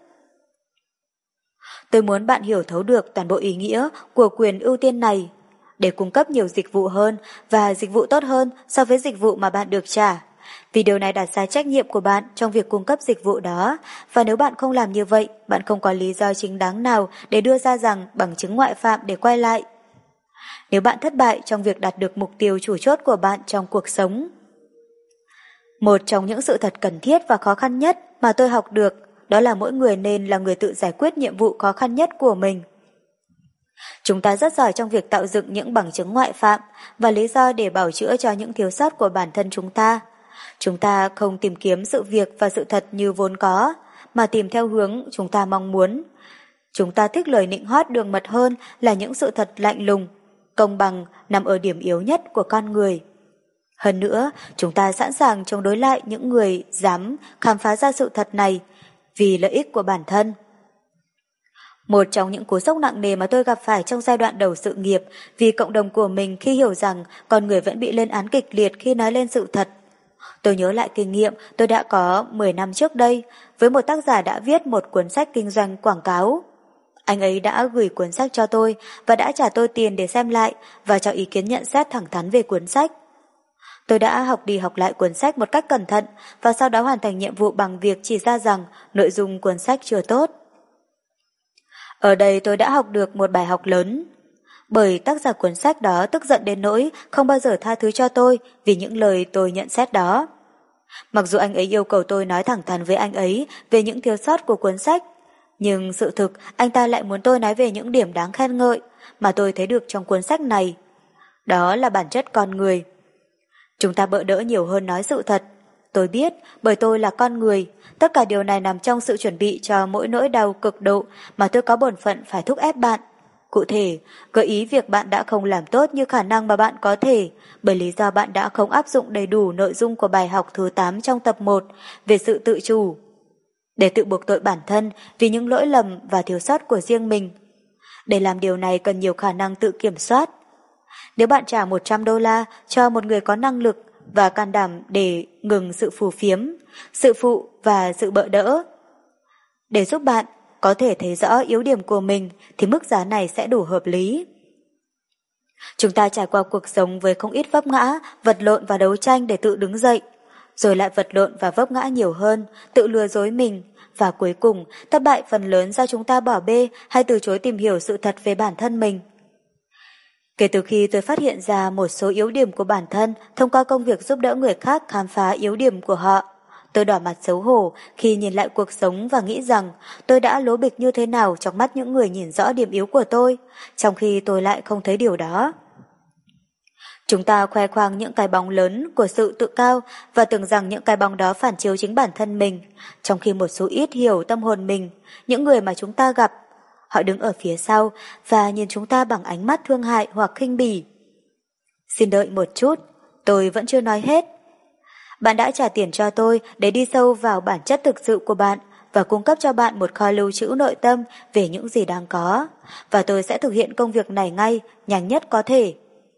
Tôi muốn bạn hiểu thấu được toàn bộ ý nghĩa của quyền ưu tiên này. Để cung cấp nhiều dịch vụ hơn và dịch vụ tốt hơn so với dịch vụ mà bạn được trả, vì điều này đặt ra trách nhiệm của bạn trong việc cung cấp dịch vụ đó, và nếu bạn không làm như vậy, bạn không có lý do chính đáng nào để đưa ra rằng bằng chứng ngoại phạm để quay lại. Nếu bạn thất bại trong việc đạt được mục tiêu chủ chốt của bạn trong cuộc sống, một trong những sự thật cần thiết và khó khăn nhất mà tôi học được đó là mỗi người nên là người tự giải quyết nhiệm vụ khó khăn nhất của mình. Chúng ta rất giỏi trong việc tạo dựng những bằng chứng ngoại phạm và lý do để bào chữa cho những thiếu sót của bản thân chúng ta. Chúng ta không tìm kiếm sự việc và sự thật như vốn có, mà tìm theo hướng chúng ta mong muốn. Chúng ta thích lời nịnh hót đường mật hơn là những sự thật lạnh lùng, công bằng nằm ở điểm yếu nhất của con người. Hơn nữa, chúng ta sẵn sàng chống đối lại những người dám khám phá ra sự thật này vì lợi ích của bản thân. Một trong những cú sốc nặng nề mà tôi gặp phải trong giai đoạn đầu sự nghiệp vì cộng đồng của mình khi hiểu rằng con người vẫn bị lên án kịch liệt khi nói lên sự thật. Tôi nhớ lại kinh nghiệm tôi đã có mười năm trước đây với một tác giả đã viết một cuốn sách kinh doanh quảng cáo. Anh ấy đã gửi cuốn sách cho tôi và đã trả tôi tiền để xem lại và cho ý kiến nhận xét thẳng thắn về cuốn sách. Tôi đã học đi học lại cuốn sách một cách cẩn thận và sau đó hoàn thành nhiệm vụ bằng việc chỉ ra rằng nội dung cuốn sách chưa tốt. Ở đây tôi đã học được một bài học lớn. Bởi tác giả cuốn sách đó tức giận đến nỗi không bao giờ tha thứ cho tôi vì những lời tôi nhận xét đó. Mặc dù anh ấy yêu cầu tôi nói thẳng thắn với anh ấy về những thiếu sót của cuốn sách, nhưng sự thực anh ta lại muốn tôi nói về những điểm đáng khen ngợi mà tôi thấy được trong cuốn sách này. Đó là bản chất con người. Chúng ta bỡ đỡ nhiều hơn nói sự thật. Tôi biết, bởi tôi là con người, tất cả điều này nằm trong sự chuẩn bị cho mỗi nỗi đau cực độ mà tôi có bổn phận phải thúc ép bạn. Cụ thể, gợi ý việc bạn đã không làm tốt như khả năng mà bạn có thể, bởi lý do bạn đã không áp dụng đầy đủ nội dung của bài học thứ tám trong tập một về sự tự chủ. Để tự buộc tội bản thân vì những lỗi lầm và thiếu sót của riêng mình. Để làm điều này cần nhiều khả năng tự kiểm soát. Nếu bạn trả một trăm đô la cho một người có năng lực và can đảm để ngừng sự phù phiếm, sự phụ và sự bợ đỡ, để giúp bạn có thể thấy rõ yếu điểm của mình thì mức giá này sẽ đủ hợp lý. Chúng ta trải qua cuộc sống với không ít vấp ngã, vật lộn và đấu tranh để tự đứng dậy, rồi lại vật lộn và vấp ngã nhiều hơn, tự lừa dối mình, và cuối cùng thất bại phần lớn do chúng ta bỏ bê hay từ chối tìm hiểu sự thật về bản thân mình. Kể từ khi tôi phát hiện ra một số yếu điểm của bản thân thông qua công việc giúp đỡ người khác khám phá yếu điểm của họ, tôi đỏ mặt xấu hổ khi nhìn lại cuộc sống và nghĩ rằng tôi đã lố bịch như thế nào trong mắt những người nhìn rõ điểm yếu của tôi, trong khi tôi lại không thấy điều đó. Chúng ta khoe khoang những cái bóng lớn của sự tự cao và tưởng rằng những cái bóng đó phản chiếu chính bản thân mình, trong khi một số ít hiểu tâm hồn mình, những người mà chúng ta gặp. Họ đứng ở phía sau và nhìn chúng ta bằng ánh mắt thương hại hoặc khinh bỉ. Xin đợi một chút, tôi vẫn chưa nói hết. Bạn đã trả tiền cho tôi để đi sâu vào bản chất thực sự của bạn và cung cấp cho bạn một kho lưu trữ nội tâm về những gì đang có, và tôi sẽ thực hiện công việc này ngay, nhanh nhất có thể.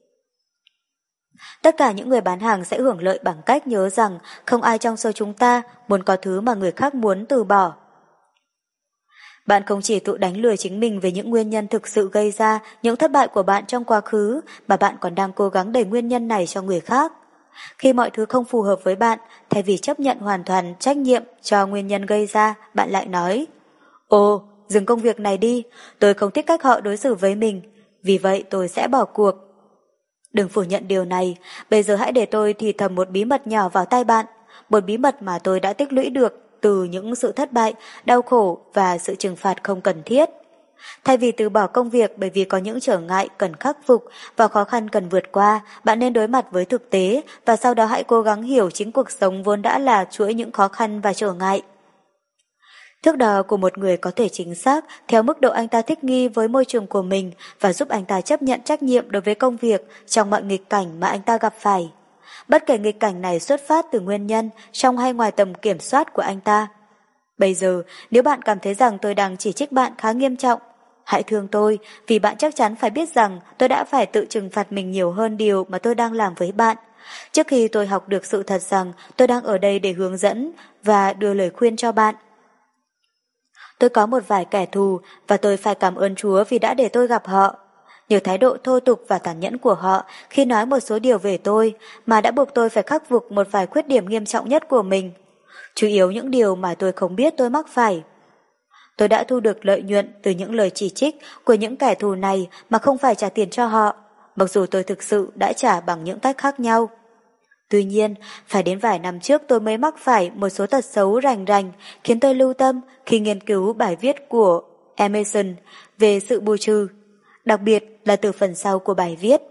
Tất cả những người bán hàng sẽ hưởng lợi bằng cách nhớ rằng không ai trong số chúng ta muốn có thứ mà người khác muốn từ bỏ. Bạn không chỉ tự đánh lừa chính mình về những nguyên nhân thực sự gây ra những thất bại của bạn trong quá khứ, mà bạn còn đang cố gắng đẩy nguyên nhân này cho người khác. Khi mọi thứ không phù hợp với bạn, thay vì chấp nhận hoàn toàn trách nhiệm cho nguyên nhân gây ra, bạn lại nói: "Ồ, dừng công việc này đi, tôi không thích cách họ đối xử với mình, vì vậy tôi sẽ bỏ cuộc." Đừng phủ nhận điều này, bây giờ hãy để tôi thì thầm một bí mật nhỏ vào tai bạn, một bí mật mà tôi đã tích lũy được từ những sự thất bại, đau khổ và sự trừng phạt không cần thiết. Thay vì từ bỏ công việc bởi vì có những trở ngại cần khắc phục và khó khăn cần vượt qua, bạn nên đối mặt với thực tế và sau đó hãy cố gắng hiểu chính cuộc sống vốn đã là chuỗi những khó khăn và trở ngại. Thước đo của một người có thể chính xác theo mức độ anh ta thích nghi với môi trường của mình và giúp anh ta chấp nhận trách nhiệm đối với công việc trong mọi nghịch cảnh mà anh ta gặp phải. Bất kể nghịch cảnh này xuất phát từ nguyên nhân trong hay ngoài tầm kiểm soát của anh ta. Bây giờ, nếu bạn cảm thấy rằng tôi đang chỉ trích bạn khá nghiêm trọng, hãy thương tôi, vì bạn chắc chắn phải biết rằng tôi đã phải tự trừng phạt mình nhiều hơn điều mà tôi đang làm với bạn. Trước khi tôi học được sự thật rằng tôi đang ở đây để hướng dẫn và đưa lời khuyên cho bạn. Tôi có một vài kẻ thù và tôi phải cảm ơn Chúa vì đã để tôi gặp họ. Nhờ thái độ thô tục và tàn nhẫn của họ khi nói một số điều về tôi mà đã buộc tôi phải khắc phục một vài khuyết điểm nghiêm trọng nhất của mình. Chủ yếu những điều mà tôi không biết tôi mắc phải. Tôi đã thu được lợi nhuận từ những lời chỉ trích của những kẻ thù này mà không phải trả tiền cho họ, mặc dù tôi thực sự đã trả bằng những cách khác nhau. Tuy nhiên, phải đến vài năm trước tôi mới mắc phải một số tật xấu rành rành khiến tôi lưu tâm khi nghiên cứu bài viết của Emerson về sự bù trừ, đặc biệt là từ phần sau của bài viết.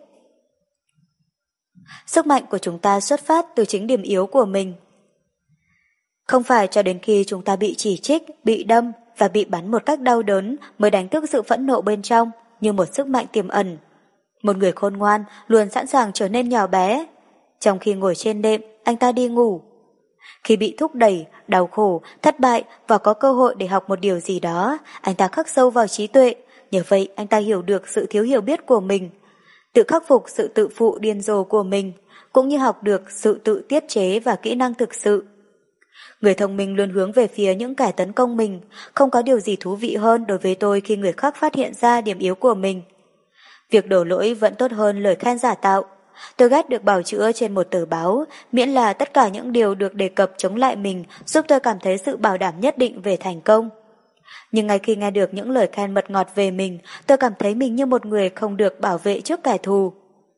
Sức mạnh của chúng ta xuất phát từ chính điểm yếu của mình. Không phải cho đến khi chúng ta bị chỉ trích, bị đâm và bị bắn một cách đau đớn mới đánh thức sự phẫn nộ bên trong như một sức mạnh tiềm ẩn. Một người khôn ngoan luôn sẵn sàng trở nên nhỏ bé. Trong khi ngồi trên đệm, anh ta đi ngủ. Khi bị thúc đẩy, đau khổ, thất bại và có cơ hội để học một điều gì đó, anh ta khắc sâu vào trí tuệ. Nhờ vậy anh ta hiểu được sự thiếu hiểu biết của mình, tự khắc phục sự tự phụ điên rồ của mình, cũng như học được sự tự tiết chế và kỹ năng thực sự. Người thông minh luôn hướng về phía những kẻ tấn công mình, không có điều gì thú vị hơn đối với tôi khi người khác phát hiện ra điểm yếu của mình. Việc đổ lỗi vẫn tốt hơn lời khen giả tạo. Tôi ghét được bào chữa trên một tờ báo, miễn là tất cả những điều được đề cập chống lại mình giúp tôi cảm thấy sự bảo đảm nhất định về thành công. Nhưng ngay khi nghe được những lời khen mật ngọt về mình, tôi cảm thấy mình như một người không được bảo vệ trước kẻ thù.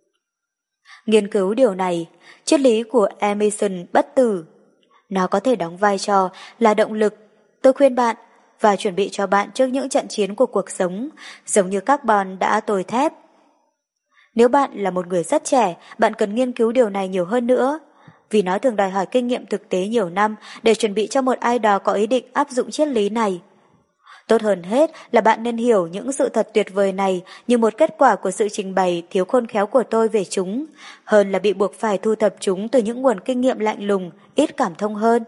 Nghiên cứu điều này, triết lý của Emerson bất tử. Nó có thể đóng vai trò là động lực. Tôi khuyên bạn và chuẩn bị cho bạn trước những trận chiến của cuộc sống, giống như carbon đã tồi thép. Nếu bạn là một người rất trẻ, bạn cần nghiên cứu điều này nhiều hơn nữa, vì nó thường đòi hỏi kinh nghiệm thực tế nhiều năm để chuẩn bị cho một ai đó có ý định áp dụng triết lý này. Tốt hơn hết là bạn nên hiểu những sự thật tuyệt vời này như một kết quả của sự trình bày thiếu khôn khéo của tôi về chúng, hơn là bị buộc phải thu thập chúng từ những nguồn kinh nghiệm lạnh lùng, ít cảm thông hơn.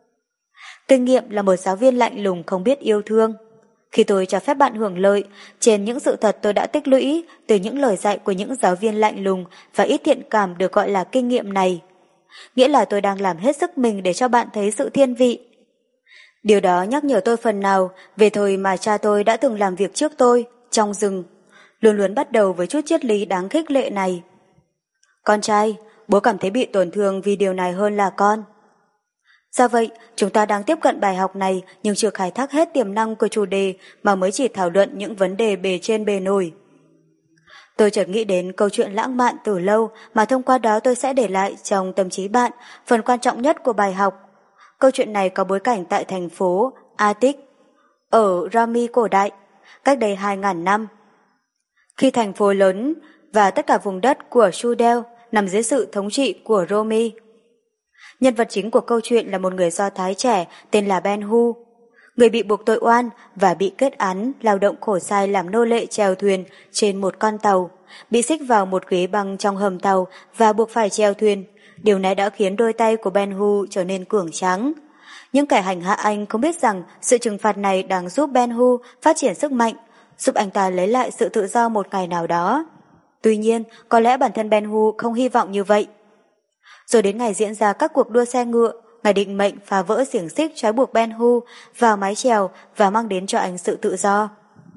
Kinh nghiệm là một giáo viên lạnh lùng không biết yêu thương. Khi tôi cho phép bạn hưởng lợi trên những sự thật tôi đã tích lũy từ những lời dạy của những giáo viên lạnh lùng và ít thiện cảm được gọi là kinh nghiệm này, nghĩa là tôi đang làm hết sức mình để cho bạn thấy sự thiên vị. Điều đó nhắc nhở tôi phần nào về thời mà cha tôi đã từng làm việc trước tôi, trong rừng, luôn luôn bắt đầu với chút triết lý đáng khích lệ này. Con trai, bố cảm thấy bị tổn thương vì điều này hơn là con. Do vậy, chúng ta đang tiếp cận bài học này nhưng chưa khai thác hết tiềm năng của chủ đề mà mới chỉ thảo luận những vấn đề bề trên bề nổi. Tôi chợt nghĩ đến câu chuyện lãng mạn từ lâu mà thông qua đó tôi sẽ để lại trong tâm trí bạn phần quan trọng nhất của bài học. Câu chuyện này có bối cảnh tại thành phố Attic, ở Rami cổ đại, cách đây hai ngàn năm. Khi thành phố lớn và tất cả vùng đất của Judea nằm dưới sự thống trị của Rome. Nhân vật chính của câu chuyện là một người Do Thái trẻ tên là Ben Hu, người bị buộc tội oan và bị kết án lao động khổ sai làm nô lệ chèo thuyền trên một con tàu, bị xích vào một ghế băng trong hầm tàu và buộc phải chèo thuyền. Điều này đã khiến đôi tay của Ben Hu trở nên cường tráng. Những kẻ hành hạ anh không biết rằng sự trừng phạt này đang giúp Ben Hu phát triển sức mạnh, giúp anh ta lấy lại sự tự do một ngày nào đó. Tuy nhiên, có lẽ bản thân Ben Hu không hy vọng như vậy. Rồi đến ngày diễn ra các cuộc đua xe ngựa, ngài định mệnh phá vỡ xiềng xích trói buộc Ben Hu vào mái chèo và mang đến cho anh sự tự do.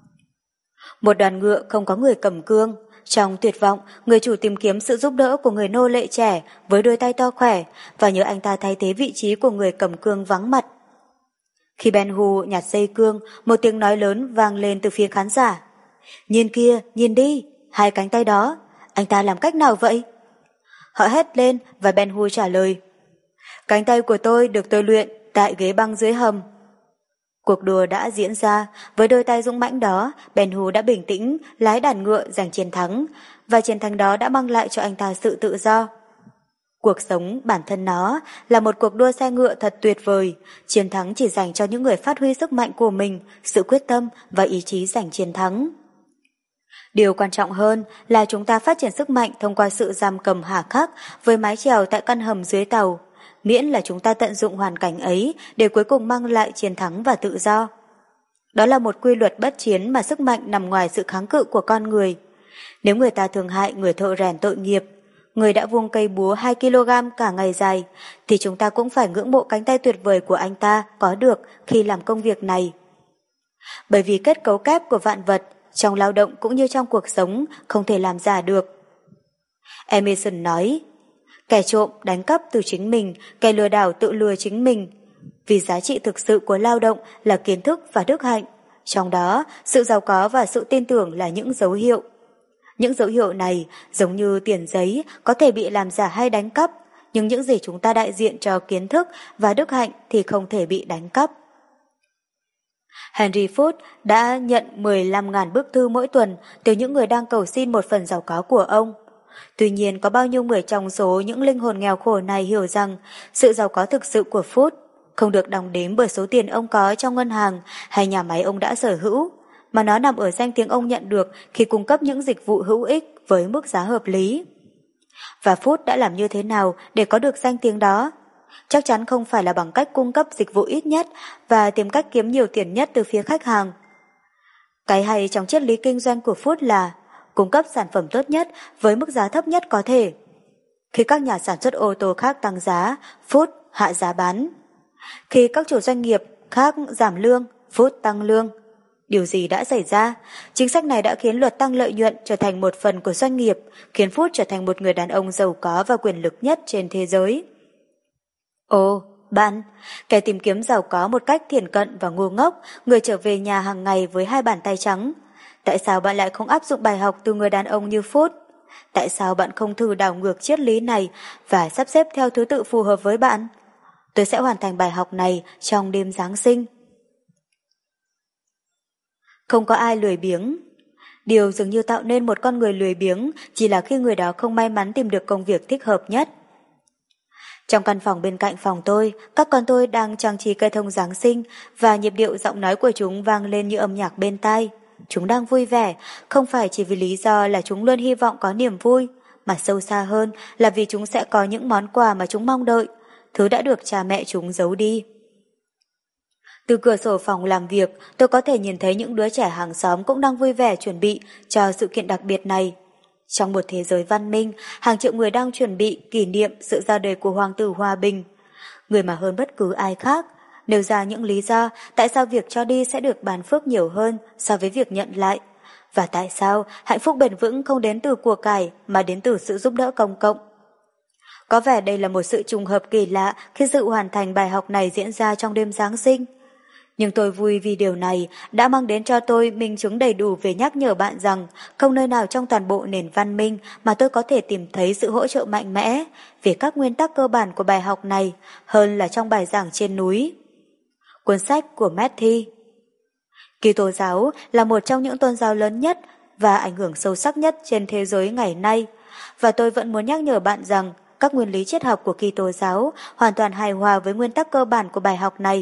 Một đoàn ngựa không có người cầm cương. Trong tuyệt vọng, người chủ tìm kiếm sự giúp đỡ của người nô lệ trẻ với đôi tay to khỏe và nhờ anh ta thay thế vị trí của người cầm cương vắng mặt. Khi Ben Hu nhặt dây cương, một tiếng nói lớn vang lên từ phía khán giả. Nhìn kia, nhìn đi, hai cánh tay đó, anh ta làm cách nào vậy? Họ hét lên và Ben Hu trả lời. Cánh tay của tôi được tôi luyện tại ghế băng dưới hầm. Cuộc đua đã diễn ra, với đôi tay dũng mãnh đó, Ben Hu đã bình tĩnh lái đàn ngựa giành chiến thắng, và chiến thắng đó đã mang lại cho anh ta sự tự do. Cuộc sống bản thân nó là một cuộc đua xe ngựa thật tuyệt vời, chiến thắng chỉ dành cho những người phát huy sức mạnh của mình, sự quyết tâm và ý chí giành chiến thắng. Điều quan trọng hơn là chúng ta phát triển sức mạnh thông qua sự giam cầm hà khắc với mái chèo tại căn hầm dưới tàu, miễn là chúng ta tận dụng hoàn cảnh ấy để cuối cùng mang lại chiến thắng và tự do. Đó là một quy luật bất chiến mà sức mạnh nằm ngoài sự kháng cự của con người. Nếu người ta thương hại người thợ rèn tội nghiệp, người đã vuông cây búa hai ki lô gam cả ngày dài, thì chúng ta cũng phải ngưỡng mộ cánh tay tuyệt vời của anh ta có được khi làm công việc này. Bởi vì kết cấu kép của vạn vật, trong lao động cũng như trong cuộc sống, không thể làm giả được. Emerson nói, kẻ trộm đánh cắp từ chính mình, kẻ lừa đảo tự lừa chính mình. Vì giá trị thực sự của lao động là kiến thức và đức hạnh, trong đó sự giàu có và sự tin tưởng là những dấu hiệu. Những dấu hiệu này, giống như tiền giấy, có thể bị làm giả hay đánh cắp, nhưng những gì chúng ta đại diện cho kiến thức và đức hạnh thì không thể bị đánh cắp. Henry Ford đã nhận mười lăm nghìn bức thư mỗi tuần từ những người đang cầu xin một phần giàu có của ông. Tuy nhiên, có bao nhiêu người trong số những linh hồn nghèo khổ này hiểu rằng sự giàu có thực sự của Ford không được đong đếm bởi số tiền ông có trong ngân hàng hay nhà máy ông đã sở hữu, mà nó nằm ở danh tiếng ông nhận được khi cung cấp những dịch vụ hữu ích với mức giá hợp lý. Và Ford đã làm như thế nào để có được danh tiếng đó? Chắc chắn không phải là bằng cách cung cấp dịch vụ ít nhất và tìm cách kiếm nhiều tiền nhất từ phía khách hàng. Cái hay trong triết lý kinh doanh của Ford là cung cấp sản phẩm tốt nhất với mức giá thấp nhất có thể. Khi các nhà sản xuất ô tô khác tăng giá, Ford hạ giá bán. Khi các chủ doanh nghiệp khác giảm lương, Ford tăng lương. Điều gì đã xảy ra? Chính sách này đã khiến luật tăng lợi nhuận trở thành một phần của doanh nghiệp, khiến Ford trở thành một người đàn ông giàu có và quyền lực nhất trên thế giới. Ồ, Bạn, kẻ tìm kiếm giàu có một cách thiển cận và ngu ngốc, người trở về nhà hàng ngày với hai bàn tay trắng. Tại sao bạn lại không áp dụng bài học từ người đàn ông như Phút? Tại sao bạn không thử đảo ngược triết lý này và sắp xếp theo thứ tự phù hợp với bạn? Tôi sẽ hoàn thành bài học này trong đêm Giáng sinh. Không có ai lười biếng. Điều dường như tạo nên một con người lười biếng chỉ là khi người đó không may mắn tìm được công việc thích hợp nhất. Trong căn phòng bên cạnh phòng tôi, các con tôi đang trang trí cây thông Giáng sinh và nhịp điệu giọng nói của chúng vang lên như âm nhạc bên tai. Chúng đang vui vẻ, không phải chỉ vì lý do là chúng luôn hy vọng có niềm vui, mà sâu xa hơn là vì chúng sẽ có những món quà mà chúng mong đợi, thứ đã được cha mẹ chúng giấu đi. Từ cửa sổ phòng làm việc, tôi có thể nhìn thấy những đứa trẻ hàng xóm cũng đang vui vẻ chuẩn bị cho sự kiện đặc biệt này. Trong một thế giới văn minh, hàng triệu người đang chuẩn bị kỷ niệm sự ra đời của Hoàng tử Hòa Bình. Người mà hơn bất cứ ai khác, nêu ra những lý do tại sao việc cho đi sẽ được bàn phước nhiều hơn so với việc nhận lại. Và tại sao hạnh phúc bền vững không đến từ của cải mà đến từ sự giúp đỡ công cộng. Có vẻ đây là một sự trùng hợp kỳ lạ khi sự hoàn thành bài học này diễn ra trong đêm Giáng sinh. Nhưng tôi vui vì điều này đã mang đến cho tôi minh chứng đầy đủ về nhắc nhở bạn rằng không nơi nào trong toàn bộ nền văn minh mà tôi có thể tìm thấy sự hỗ trợ mạnh mẽ về các nguyên tắc cơ bản của bài học này hơn là trong bài giảng trên núi. Cuốn sách của Matthew. Kitô giáo là một trong những tôn giáo lớn nhất và ảnh hưởng sâu sắc nhất trên thế giới ngày nay, và tôi vẫn muốn nhắc nhở bạn rằng các nguyên lý triết học của Kitô giáo hoàn toàn hài hòa với nguyên tắc cơ bản của bài học này.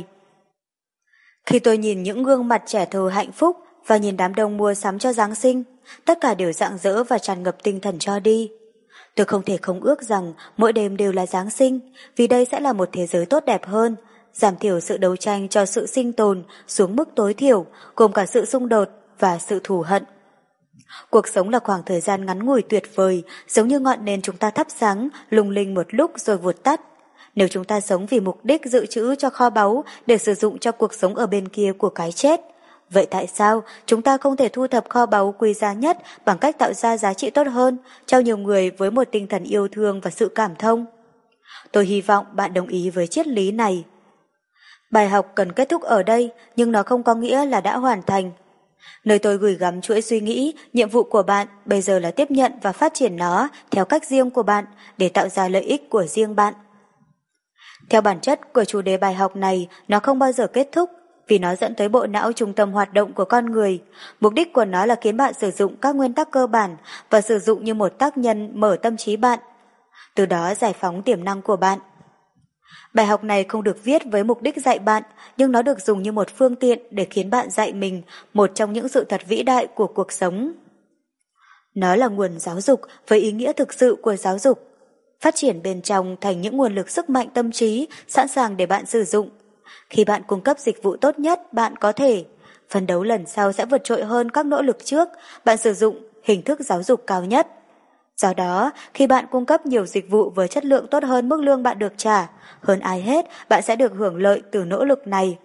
Khi tôi nhìn những gương mặt trẻ thơ hạnh phúc và nhìn đám đông mua sắm cho Giáng sinh, tất cả đều rạng rỡ và tràn ngập tinh thần cho đi. Tôi không thể không ước rằng mỗi đêm đều là Giáng sinh, vì đây sẽ là một thế giới tốt đẹp hơn, giảm thiểu sự đấu tranh cho sự sinh tồn xuống mức tối thiểu, gồm cả sự xung đột và sự thù hận. Cuộc sống là khoảng thời gian ngắn ngủi tuyệt vời, giống như ngọn nến chúng ta thắp sáng, lung linh một lúc rồi vụt tắt. Nếu chúng ta sống vì mục đích dự trữ cho kho báu để sử dụng cho cuộc sống ở bên kia của cái chết, vậy tại sao chúng ta không thể thu thập kho báu quý giá nhất bằng cách tạo ra giá trị tốt hơn cho nhiều người với một tinh thần yêu thương và sự cảm thông? Tôi hy vọng bạn đồng ý với triết lý này. Bài học cần kết thúc ở đây, nhưng nó không có nghĩa là đã hoàn thành. Nơi tôi gửi gắm chuỗi suy nghĩ, nhiệm vụ của bạn bây giờ là tiếp nhận và phát triển nó theo cách riêng của bạn để tạo ra lợi ích của riêng bạn. Theo bản chất của chủ đề bài học này, nó không bao giờ kết thúc vì nó dẫn tới bộ não trung tâm hoạt động của con người. Mục đích của nó là khiến bạn sử dụng các nguyên tắc cơ bản và sử dụng như một tác nhân mở tâm trí bạn, từ đó giải phóng tiềm năng của bạn. Bài học này không được viết với mục đích dạy bạn, nhưng nó được dùng như một phương tiện để khiến bạn dạy mình một trong những sự thật vĩ đại của cuộc sống. Nó là nguồn giáo dục với ý nghĩa thực sự của giáo dục, phát triển bên trong thành những nguồn lực sức mạnh tâm trí sẵn sàng để bạn sử dụng. Khi bạn cung cấp dịch vụ tốt nhất bạn có thể, phấn đấu lần sau sẽ vượt trội hơn các nỗ lực trước, bạn sử dụng hình thức giáo dục cao nhất. Do đó, khi bạn cung cấp nhiều dịch vụ với chất lượng tốt hơn mức lương bạn được trả, hơn ai hết bạn sẽ được hưởng lợi từ nỗ lực này.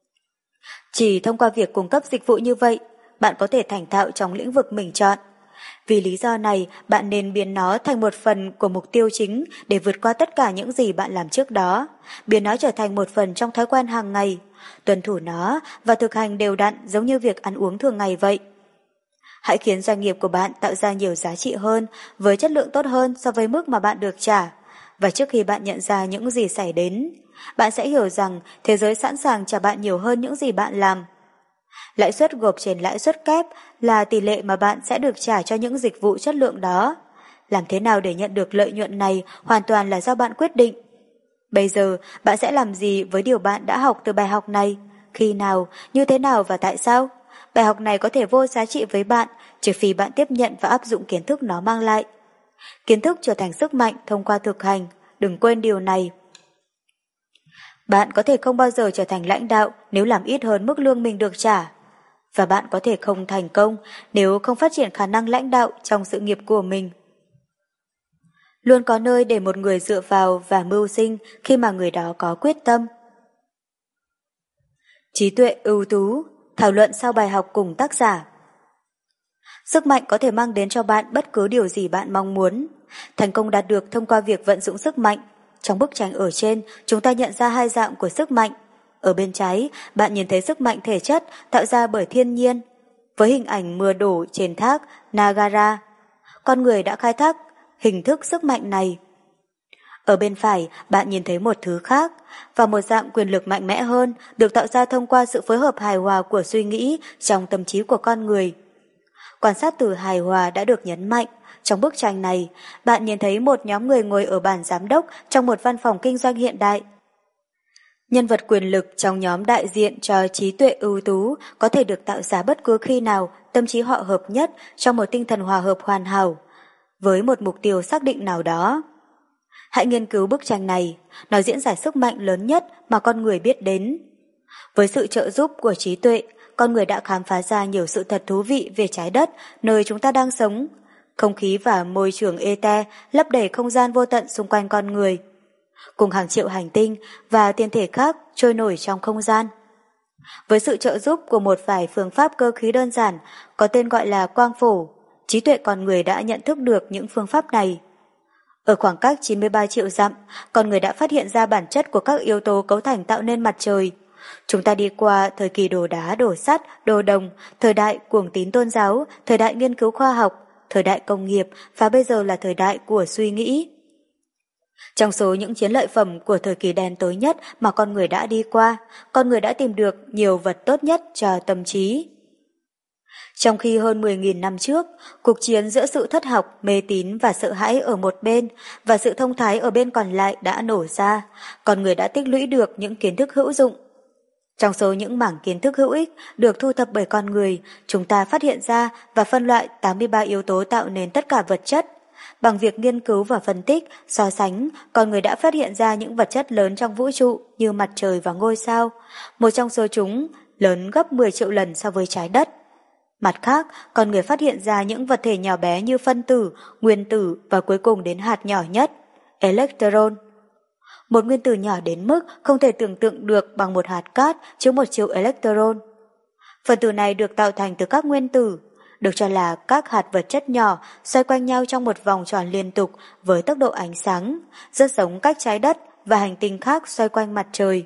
Chỉ thông qua việc cung cấp dịch vụ như vậy, bạn có thể thành thạo trong lĩnh vực mình chọn. Vì lý do này, bạn nên biến nó thành một phần của mục tiêu chính để vượt qua tất cả những gì bạn làm trước đó, biến nó trở thành một phần trong thói quen hàng ngày, tuân thủ nó và thực hành đều đặn giống như việc ăn uống thường ngày vậy. Hãy khiến doanh nghiệp của bạn tạo ra nhiều giá trị hơn, với chất lượng tốt hơn so với mức mà bạn được trả. Và trước khi bạn nhận ra những gì xảy đến, bạn sẽ hiểu rằng thế giới sẵn sàng trả bạn nhiều hơn những gì bạn làm. Lãi suất gộp trên lãi suất kép là tỷ lệ mà bạn sẽ được trả cho những dịch vụ chất lượng đó. Làm thế nào để nhận được lợi nhuận này hoàn toàn là do bạn quyết định. Bây giờ, bạn sẽ làm gì với điều bạn đã học từ bài học này? Khi nào, như thế nào và tại sao? Bài học này có thể vô giá trị với bạn trừ phi bạn tiếp nhận và áp dụng kiến thức nó mang lại. Kiến thức trở thành sức mạnh thông qua thực hành. Đừng quên điều này. Bạn có thể không bao giờ trở thành lãnh đạo nếu làm ít hơn mức lương mình được trả. Và bạn có thể không thành công nếu không phát triển khả năng lãnh đạo trong sự nghiệp của mình. Luôn có nơi để một người dựa vào và mưu sinh khi mà người đó có quyết tâm. Trí tuệ ưu tú, thảo luận sau bài học cùng tác giả. Sức mạnh có thể mang đến cho bạn bất cứ điều gì bạn mong muốn. Thành công đạt được thông qua việc vận dụng sức mạnh, trong bức tranh ở trên, chúng ta nhận ra hai dạng của sức mạnh. Ở bên trái, bạn nhìn thấy sức mạnh thể chất tạo ra bởi thiên nhiên, với hình ảnh mưa đổ trên thác Niagara. Con người đã khai thác hình thức sức mạnh này. Ở bên phải, bạn nhìn thấy một thứ khác, và một dạng quyền lực mạnh mẽ hơn được tạo ra thông qua sự phối hợp hài hòa của suy nghĩ trong tâm trí của con người. Quan sát từ hài hòa đã được nhấn mạnh. Trong bức tranh này, bạn nhìn thấy một nhóm người ngồi ở bàn giám đốc trong một văn phòng kinh doanh hiện đại. Nhân vật quyền lực trong nhóm đại diện cho trí tuệ ưu tú có thể được tạo ra bất cứ khi nào tâm trí họ hợp nhất trong một tinh thần hòa hợp hoàn hảo, với một mục tiêu xác định nào đó. Hãy nghiên cứu bức tranh này, nó diễn giải sức mạnh lớn nhất mà con người biết đến. Với sự trợ giúp của trí tuệ, con người đã khám phá ra nhiều sự thật thú vị về trái đất nơi chúng ta đang sống. Không khí và môi trường ete lấp đầy không gian vô tận xung quanh con người, cùng hàng triệu hành tinh và thiên thể khác trôi nổi trong không gian. Với sự trợ giúp của một vài phương pháp cơ khí đơn giản có tên gọi là quang phổ, trí tuệ con người đã nhận thức được những phương pháp này. Ở khoảng cách chín mươi ba triệu dặm, con người đã phát hiện ra bản chất của các yếu tố cấu thành tạo nên mặt trời. Chúng ta đi qua thời kỳ đồ đá, đổ sắt, đồ đồng, thời đại cuồng tín tôn giáo, thời đại nghiên cứu khoa học, thời đại công nghiệp và bây giờ là thời đại của suy nghĩ. Trong số những chiến lợi phẩm của thời kỳ đen tối nhất mà con người đã đi qua, con người đã tìm được nhiều vật tốt nhất cho tâm trí. Trong khi hơn mười nghìn năm trước, cuộc chiến giữa sự thất học, mê tín và sợ hãi ở một bên và sự thông thái ở bên còn lại đã nổ ra, con người đã tích lũy được những kiến thức hữu dụng. Trong số những mảng kiến thức hữu ích được thu thập bởi con người, chúng ta phát hiện ra và phân loại tám mươi ba yếu tố tạo nên tất cả vật chất. Bằng việc nghiên cứu và phân tích, so sánh, con người đã phát hiện ra những vật chất lớn trong vũ trụ như mặt trời và ngôi sao, một trong số chúng lớn gấp mười triệu lần so với trái đất. Mặt khác, con người phát hiện ra những vật thể nhỏ bé như phân tử, nguyên tử và cuối cùng đến hạt nhỏ nhất, electron. Một nguyên tử nhỏ đến mức không thể tưởng tượng được bằng một hạt cát chứa một triệu electron. Phần tử này được tạo thành từ các nguyên tử, được cho là các hạt vật chất nhỏ xoay quanh nhau trong một vòng tròn liên tục với tốc độ ánh sáng, rất giống cách trái đất và hành tinh khác xoay quanh mặt trời.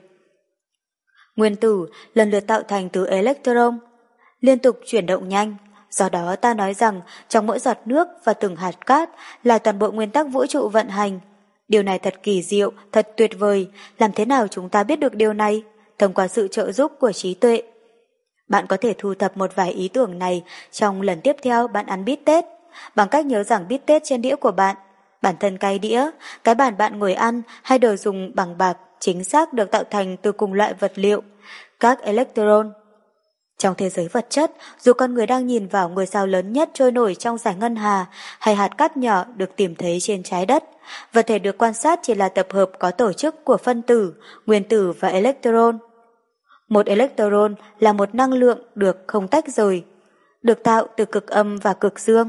Nguyên tử lần lượt tạo thành từ electron, liên tục chuyển động nhanh, do đó ta nói rằng trong mỗi giọt nước và từng hạt cát là toàn bộ nguyên tắc vũ trụ vận hành. Điều này thật kỳ diệu, thật tuyệt vời, làm thế nào chúng ta biết được điều này? Thông qua sự trợ giúp của trí tuệ. Bạn có thể thu thập một vài ý tưởng này trong lần tiếp theo bạn ăn bít tết, bằng cách nhớ rằng bít tết trên đĩa của bạn, bản thân cái đĩa, cái bàn bạn ngồi ăn hay đồ dùng bằng bạc chính xác được tạo thành từ cùng loại vật liệu, các electron. Trong thế giới vật chất, dù con người đang nhìn vào ngôi sao lớn nhất trôi nổi trong dải ngân hà hay hạt cát nhỏ được tìm thấy trên trái đất, vật thể được quan sát chỉ là tập hợp có tổ chức của phân tử, nguyên tử và electron. Một electron là một năng lượng được không tách rời, được tạo từ cực âm và cực dương.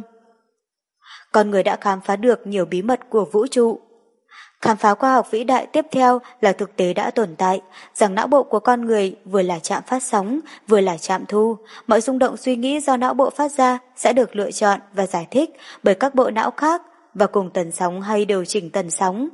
Con người đã khám phá được nhiều bí mật của vũ trụ. Khám phá khoa học vĩ đại tiếp theo là thực tế đã tồn tại, rằng não bộ của con người vừa là trạm phát sóng, vừa là trạm thu. Mọi rung động suy nghĩ do não bộ phát ra sẽ được lựa chọn và giải thích bởi các bộ não khác và cùng tần sóng hay điều chỉnh tần sóng.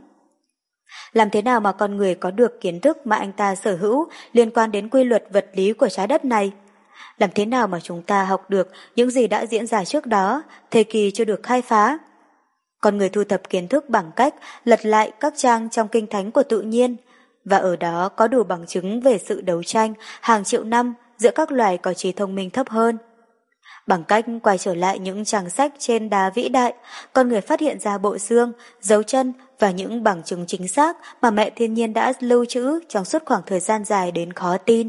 Làm thế nào mà con người có được kiến thức mà anh ta sở hữu liên quan đến quy luật vật lý của trái đất này? Làm thế nào mà chúng ta học được những gì đã diễn ra trước đó, thời kỳ chưa được khai phá? Con người thu thập kiến thức bằng cách lật lại các trang trong kinh thánh của tự nhiên, và ở đó có đủ bằng chứng về sự đấu tranh hàng triệu năm giữa các loài có trí thông minh thấp hơn. Bằng cách quay trở lại những trang sách trên đá vĩ đại, con người phát hiện ra bộ xương, dấu chân và những bằng chứng chính xác mà mẹ thiên nhiên đã lưu trữ trong suốt khoảng thời gian dài đến khó tin.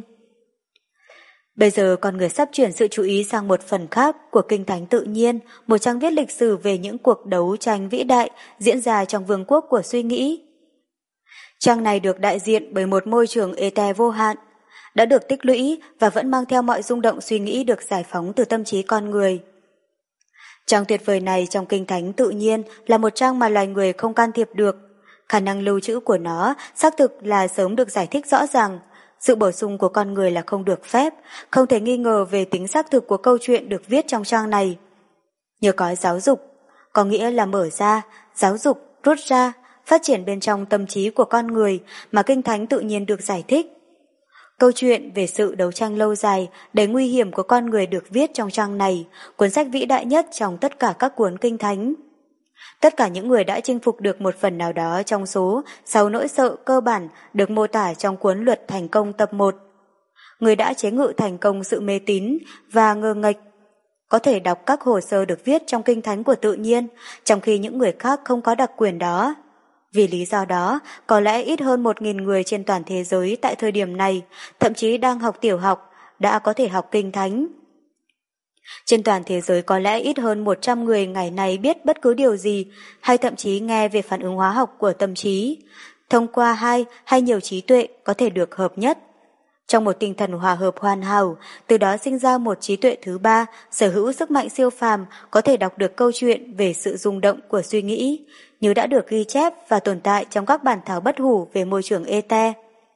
Bây giờ con người sắp chuyển sự chú ý sang một phần khác của kinh thánh tự nhiên, một trang viết lịch sử về những cuộc đấu tranh vĩ đại diễn ra trong vương quốc của suy nghĩ. Trang này được đại diện bởi một môi trường ete vô hạn, đã được tích lũy và vẫn mang theo mọi rung động suy nghĩ được giải phóng từ tâm trí con người. Trang tuyệt vời này trong kinh thánh tự nhiên là một trang mà loài người không can thiệp được. Khả năng lưu trữ của nó xác thực là sớm được giải thích rõ ràng. Sự bổ sung của con người là không được phép, không thể nghi ngờ về tính xác thực của câu chuyện được viết trong trang này. Nhờ có giáo dục, có nghĩa là mở ra, giáo dục, rút ra, phát triển bên trong tâm trí của con người mà kinh thánh tự nhiên được giải thích. Câu chuyện về sự đấu tranh lâu dài, đầy nguy hiểm của con người được viết trong trang này, cuốn sách vĩ đại nhất trong tất cả các cuốn kinh thánh. Tất cả những người đã chinh phục được một phần nào đó trong số sáu nỗi sợ cơ bản được mô tả trong cuốn Luật Thành Công tập một. Người đã chế ngự thành công sự mê tín và ngờ nghệch, có thể đọc các hồ sơ được viết trong kinh thánh của tự nhiên, trong khi những người khác không có đặc quyền đó. Vì lý do đó, có lẽ ít hơn một nghìn người trên toàn thế giới tại thời điểm này, thậm chí đang học tiểu học, đã có thể học kinh thánh. Trên toàn thế giới có lẽ ít hơn một trăm người ngày nay biết bất cứ điều gì, hay thậm chí nghe về phản ứng hóa học của tâm trí, thông qua hai hay nhiều trí tuệ có thể được hợp nhất. Trong một tinh thần hòa hợp hoàn hảo, từ đó sinh ra một trí tuệ thứ ba, sở hữu sức mạnh siêu phàm, có thể đọc được câu chuyện về sự rung động của suy nghĩ, như đã được ghi chép và tồn tại trong các bản thảo bất hủ về môi trường ê-te.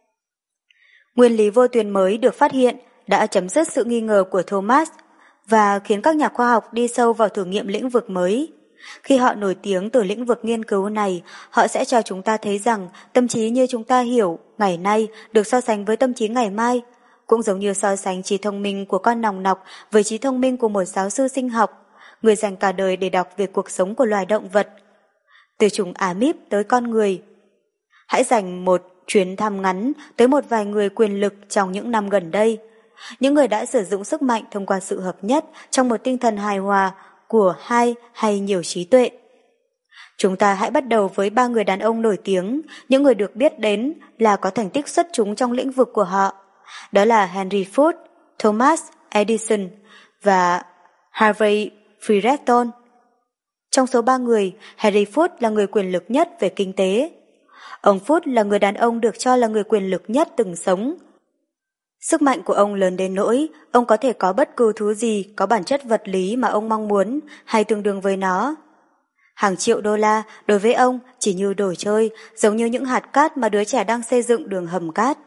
Nguyên lý vô tuyến mới được phát hiện đã chấm dứt sự nghi ngờ của Thomas và khiến các nhà khoa học đi sâu vào thử nghiệm lĩnh vực mới. Khi họ nổi tiếng từ lĩnh vực nghiên cứu này, họ sẽ cho chúng ta thấy rằng tâm trí như chúng ta hiểu ngày nay được so sánh với tâm trí ngày mai, cũng giống như so sánh trí thông minh của con nòng nọc với trí thông minh của một giáo sư sinh học, người dành cả đời để đọc về cuộc sống của loài động vật, từ trùng amip tới con người. Hãy dành một chuyến thăm ngắn tới một vài người quyền lực trong những năm gần đây, những người đã sử dụng sức mạnh thông qua sự hợp nhất trong một tinh thần hài hòa của hai hay nhiều trí tuệ. Chúng ta hãy bắt đầu với ba người đàn ông nổi tiếng, những người được biết đến là có thành tích xuất chúng trong lĩnh vực của họ. Đó là Henry Ford, Thomas Edison và Harvey Firestone. Trong số ba người, Henry Ford là người quyền lực nhất về kinh tế. Ông Ford là người đàn ông được cho là người quyền lực nhất từng sống. Sức mạnh của ông lớn đến nỗi ông có thể có bất cứ thứ gì có bản chất vật lý mà ông mong muốn hay tương đương với nó. Hàng triệu đô la đối với ông chỉ như đồ chơi, giống như những hạt cát mà đứa trẻ đang xây dựng đường hầm cát.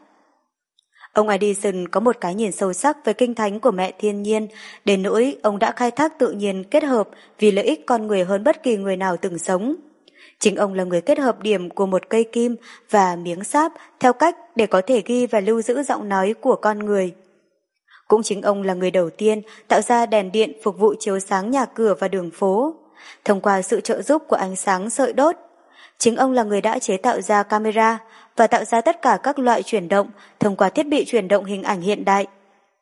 Ông Edison có một cái nhìn sâu sắc về kinh thánh của mẹ thiên nhiên, đến nỗi ông đã khai thác tự nhiên kết hợp vì lợi ích con người hơn bất kỳ người nào từng sống. Chính ông là người kết hợp điểm của một cây kim và miếng sáp theo cách để có thể ghi và lưu giữ giọng nói của con người. Cũng chính ông là người đầu tiên tạo ra đèn điện phục vụ chiếu sáng nhà cửa và đường phố, thông qua sự trợ giúp của ánh sáng sợi đốt. Chính ông là người đã chế tạo ra camera và tạo ra tất cả các loại chuyển động thông qua thiết bị chuyển động hình ảnh hiện đại.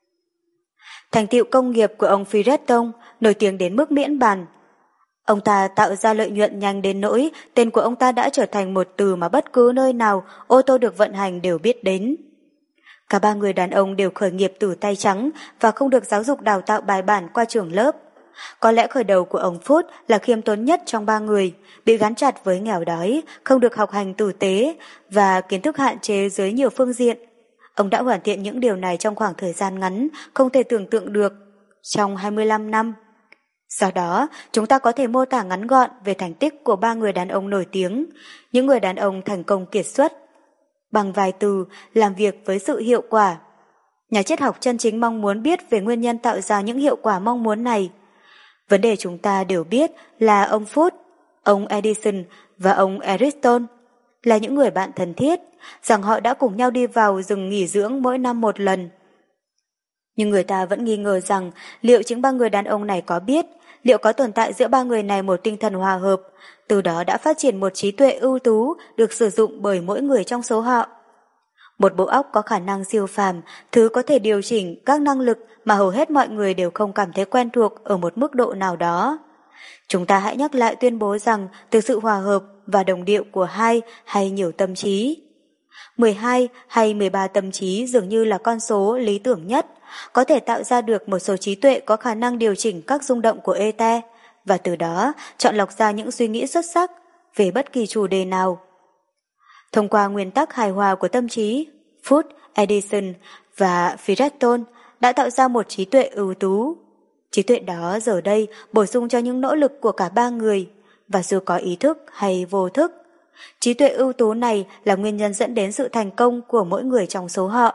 Thành tựu công nghiệp của ông Firestone nổi tiếng đến mức miễn bàn. Ông ta tạo ra lợi nhuận nhanh đến nỗi tên của ông ta đã trở thành một từ mà bất cứ nơi nào ô tô được vận hành đều biết đến. Cả ba người đàn ông đều khởi nghiệp từ tay trắng và không được giáo dục đào tạo bài bản qua trường lớp. Có lẽ khởi đầu của ông Ford là khiêm tốn nhất trong ba người, bị gắn chặt với nghèo đói, không được học hành tử tế và kiến thức hạn chế dưới nhiều phương diện. Ông đã hoàn thiện những điều này trong khoảng thời gian ngắn, không thể tưởng tượng được, trong hai mươi lăm năm. Do đó, chúng ta có thể mô tả ngắn gọn về thành tích của ba người đàn ông nổi tiếng, những người đàn ông thành công kiệt xuất, bằng vài từ làm việc với sự hiệu quả. Nhà triết học chân chính mong muốn biết về nguyên nhân tạo ra những hiệu quả mong muốn này. Vấn đề chúng ta đều biết là ông Ford, ông Edison và ông Aristotle là những người bạn thân thiết, rằng họ đã cùng nhau đi vào rừng nghỉ dưỡng mỗi năm một lần. Nhưng người ta vẫn nghi ngờ rằng liệu chính ba người đàn ông này có biết, liệu có tồn tại giữa ba người này một tinh thần hòa hợp, từ đó đã phát triển một trí tuệ ưu tú được sử dụng bởi mỗi người trong số họ. Một bộ óc có khả năng siêu phàm, thứ có thể điều chỉnh các năng lực mà hầu hết mọi người đều không cảm thấy quen thuộc ở một mức độ nào đó. Chúng ta hãy nhắc lại tuyên bố rằng từ sự hòa hợp và đồng điệu của hai hay nhiều tâm trí. mười hai hay mười ba tâm trí dường như là con số lý tưởng nhất, có thể tạo ra được một số trí tuệ có khả năng điều chỉnh các rung động của ê-te, và từ đó chọn lọc ra những suy nghĩ xuất sắc về bất kỳ chủ đề nào. Thông qua nguyên tắc hài hòa của tâm trí, Ford, Edison và Firestone đã tạo ra một trí tuệ ưu tú. Trí tuệ đó giờ đây bổ sung cho những nỗ lực của cả ba người, và dù có ý thức hay vô thức, trí tuệ ưu tú này là nguyên nhân dẫn đến sự thành công của mỗi người trong số họ.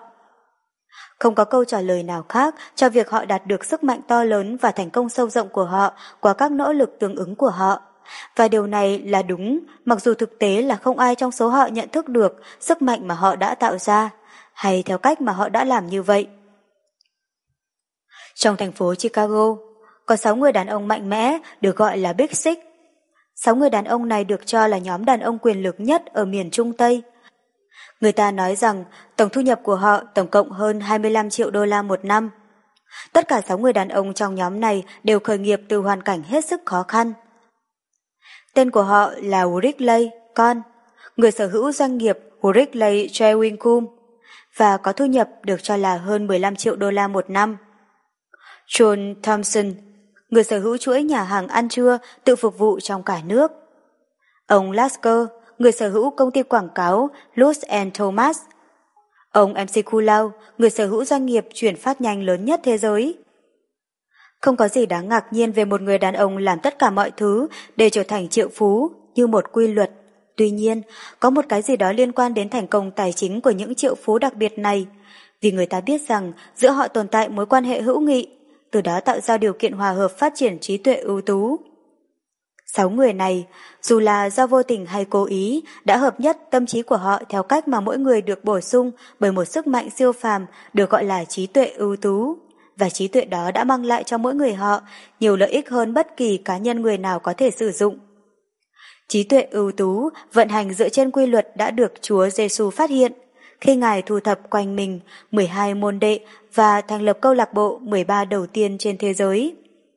Không có câu trả lời nào khác cho việc họ đạt được sức mạnh to lớn và thành công sâu rộng của họ qua các nỗ lực tương ứng của họ. Và điều này là đúng, mặc dù thực tế là không ai trong số họ nhận thức được sức mạnh mà họ đã tạo ra, hay theo cách mà họ đã làm như vậy. Trong thành phố Chicago, có sáu người đàn ông mạnh mẽ được gọi là Big Six. Sáu người đàn ông này được cho là nhóm đàn ông quyền lực nhất ở miền Trung Tây. Người ta nói rằng tổng thu nhập của họ tổng cộng hơn hai mươi lăm triệu đô la một năm. Tất cả sáu người đàn ông trong nhóm này đều khởi nghiệp từ hoàn cảnh hết sức khó khăn. Tên của họ là Wrigley, con, người sở hữu doanh nghiệp Wrigley Chewing Gum, và có thu nhập được cho là hơn mười lăm triệu đô la một năm. John Thompson, người sở hữu chuỗi nhà hàng ăn trưa tự phục vụ trong cả nước. Ông Lasker, người sở hữu công ty quảng cáo Lutz and Thomas. Ông em xê Kulau, người sở hữu doanh nghiệp chuyển phát nhanh lớn nhất thế giới. Không có gì đáng ngạc nhiên về một người đàn ông làm tất cả mọi thứ để trở thành triệu phú như một quy luật. Tuy nhiên, có một cái gì đó liên quan đến thành công tài chính của những triệu phú đặc biệt này, vì người ta biết rằng giữa họ tồn tại mối quan hệ hữu nghị, từ đó tạo ra điều kiện hòa hợp phát triển trí tuệ ưu tú. Sáu người này, dù là do vô tình hay cố ý, đã hợp nhất tâm trí của họ theo cách mà mỗi người được bổ sung bởi một sức mạnh siêu phàm được gọi là trí tuệ ưu tú, và trí tuệ đó đã mang lại cho mỗi người họ nhiều lợi ích hơn bất kỳ cá nhân người nào có thể sử dụng. Trí tuệ ưu tú vận hành dựa trên quy luật đã được Chúa Giêsu phát hiện khi Ngài thu thập quanh mình mười hai môn đệ và thành lập câu lạc bộ mười ba đầu tiên trên thế giới.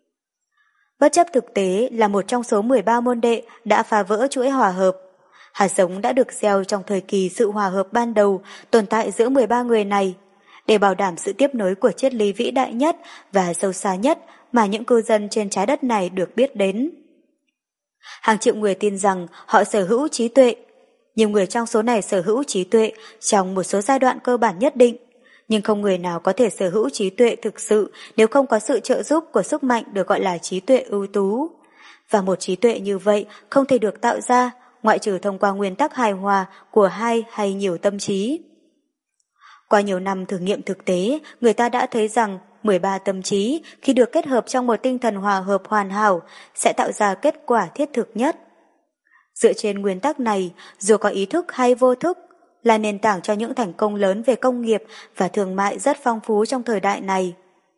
Bất chấp thực tế là một trong số mười ba môn đệ đã phá vỡ chuỗi hòa hợp, hạt giống đã được gieo trong thời kỳ sự hòa hợp ban đầu tồn tại giữa mười ba người này, để bảo đảm sự tiếp nối của triết lý vĩ đại nhất và sâu xa nhất mà những cư dân trên trái đất này được biết đến. Hàng triệu người tin rằng họ sở hữu trí tuệ. Nhiều người trong số này sở hữu trí tuệ trong một số giai đoạn cơ bản nhất định, nhưng không người nào có thể sở hữu trí tuệ thực sự nếu không có sự trợ giúp của sức mạnh được gọi là trí tuệ ưu tú. Và một trí tuệ như vậy không thể được tạo ra ngoại trừ thông qua nguyên tắc hài hòa của hai hay nhiều tâm trí. Qua nhiều năm thử nghiệm thực tế, người ta đã thấy rằng mười ba tâm trí khi được kết hợp trong một tinh thần hòa hợp hoàn hảo sẽ tạo ra kết quả thiết thực nhất. Dựa trên nguyên tắc này, dù có ý thức hay vô thức, là nền tảng cho những thành công lớn về công nghiệp và thương mại rất phong phú trong thời đại này.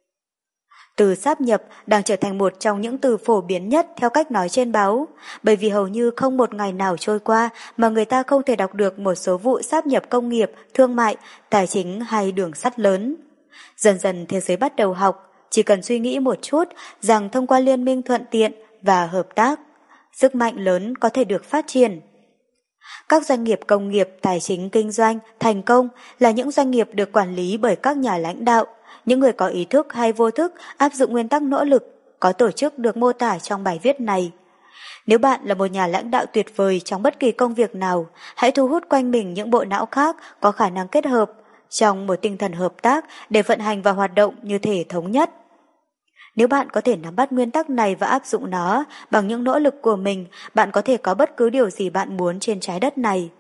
Từ sáp nhập đang trở thành một trong những từ phổ biến nhất theo cách nói trên báo, bởi vì hầu như không một ngày nào trôi qua mà người ta không thể đọc được một số vụ sáp nhập công nghiệp, thương mại, tài chính hay đường sắt lớn. Dần dần thế giới bắt đầu học, chỉ cần suy nghĩ một chút rằng thông qua liên minh thuận tiện và hợp tác, sức mạnh lớn có thể được phát triển. Các doanh nghiệp công nghiệp, tài chính, kinh doanh, thành công là những doanh nghiệp được quản lý bởi các nhà lãnh đạo, những người có ý thức hay vô thức áp dụng nguyên tắc nỗ lực, có tổ chức được mô tả trong bài viết này. Nếu bạn là một nhà lãnh đạo tuyệt vời trong bất kỳ công việc nào, hãy thu hút quanh mình những bộ não khác có khả năng kết hợp trong một tinh thần hợp tác để vận hành và hoạt động như thể thống nhất. Nếu bạn có thể nắm bắt nguyên tắc này và áp dụng nó bằng những nỗ lực của mình, bạn có thể có bất cứ điều gì bạn muốn trên trái đất này.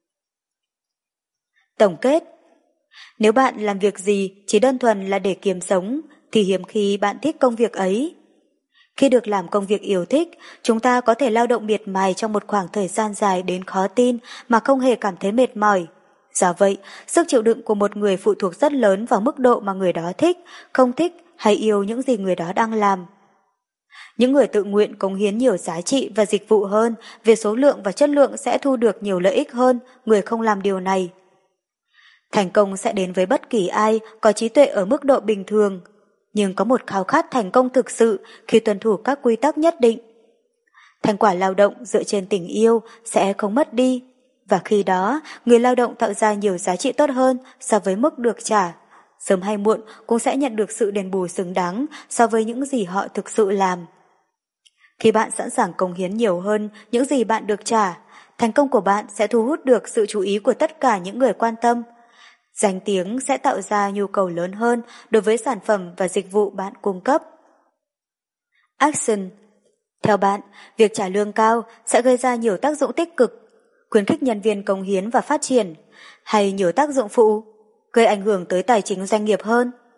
Tổng kết: nếu bạn làm việc gì chỉ đơn thuần là để kiếm sống, thì hiếm khi bạn thích công việc ấy. Khi được làm công việc yêu thích, chúng ta có thể lao động miệt mài trong một khoảng thời gian dài đến khó tin mà không hề cảm thấy mệt mỏi. Do vậy, sức chịu đựng của một người phụ thuộc rất lớn vào mức độ mà người đó thích, không thích hay yêu những gì người đó đang làm. Những người tự nguyện cống hiến nhiều giá trị và dịch vụ hơn về số lượng và chất lượng sẽ thu được nhiều lợi ích hơn người không làm điều này. Thành công sẽ đến với bất kỳ ai có trí tuệ ở mức độ bình thường, nhưng có một khao khát thành công thực sự khi tuân thủ các quy tắc nhất định. Thành quả lao động dựa trên tình yêu sẽ không mất đi, và khi đó người lao động tạo ra nhiều giá trị tốt hơn so với mức được trả. Sớm hay muộn cũng sẽ nhận được sự đền bù xứng đáng so với những gì họ thực sự làm. Khi bạn sẵn sàng cống hiến nhiều hơn những gì bạn được trả, thành công của bạn sẽ thu hút được sự chú ý của tất cả những người quan tâm. Danh tiếng sẽ tạo ra nhu cầu lớn hơn đối với sản phẩm và dịch vụ bạn cung cấp. Action. Theo bạn, việc trả lương cao sẽ gây ra nhiều tác dụng tích cực, khuyến khích nhân viên cống hiến và phát triển, hay nhiều tác dụng phụ, gây ảnh hưởng tới tài chính doanh nghiệp hơn?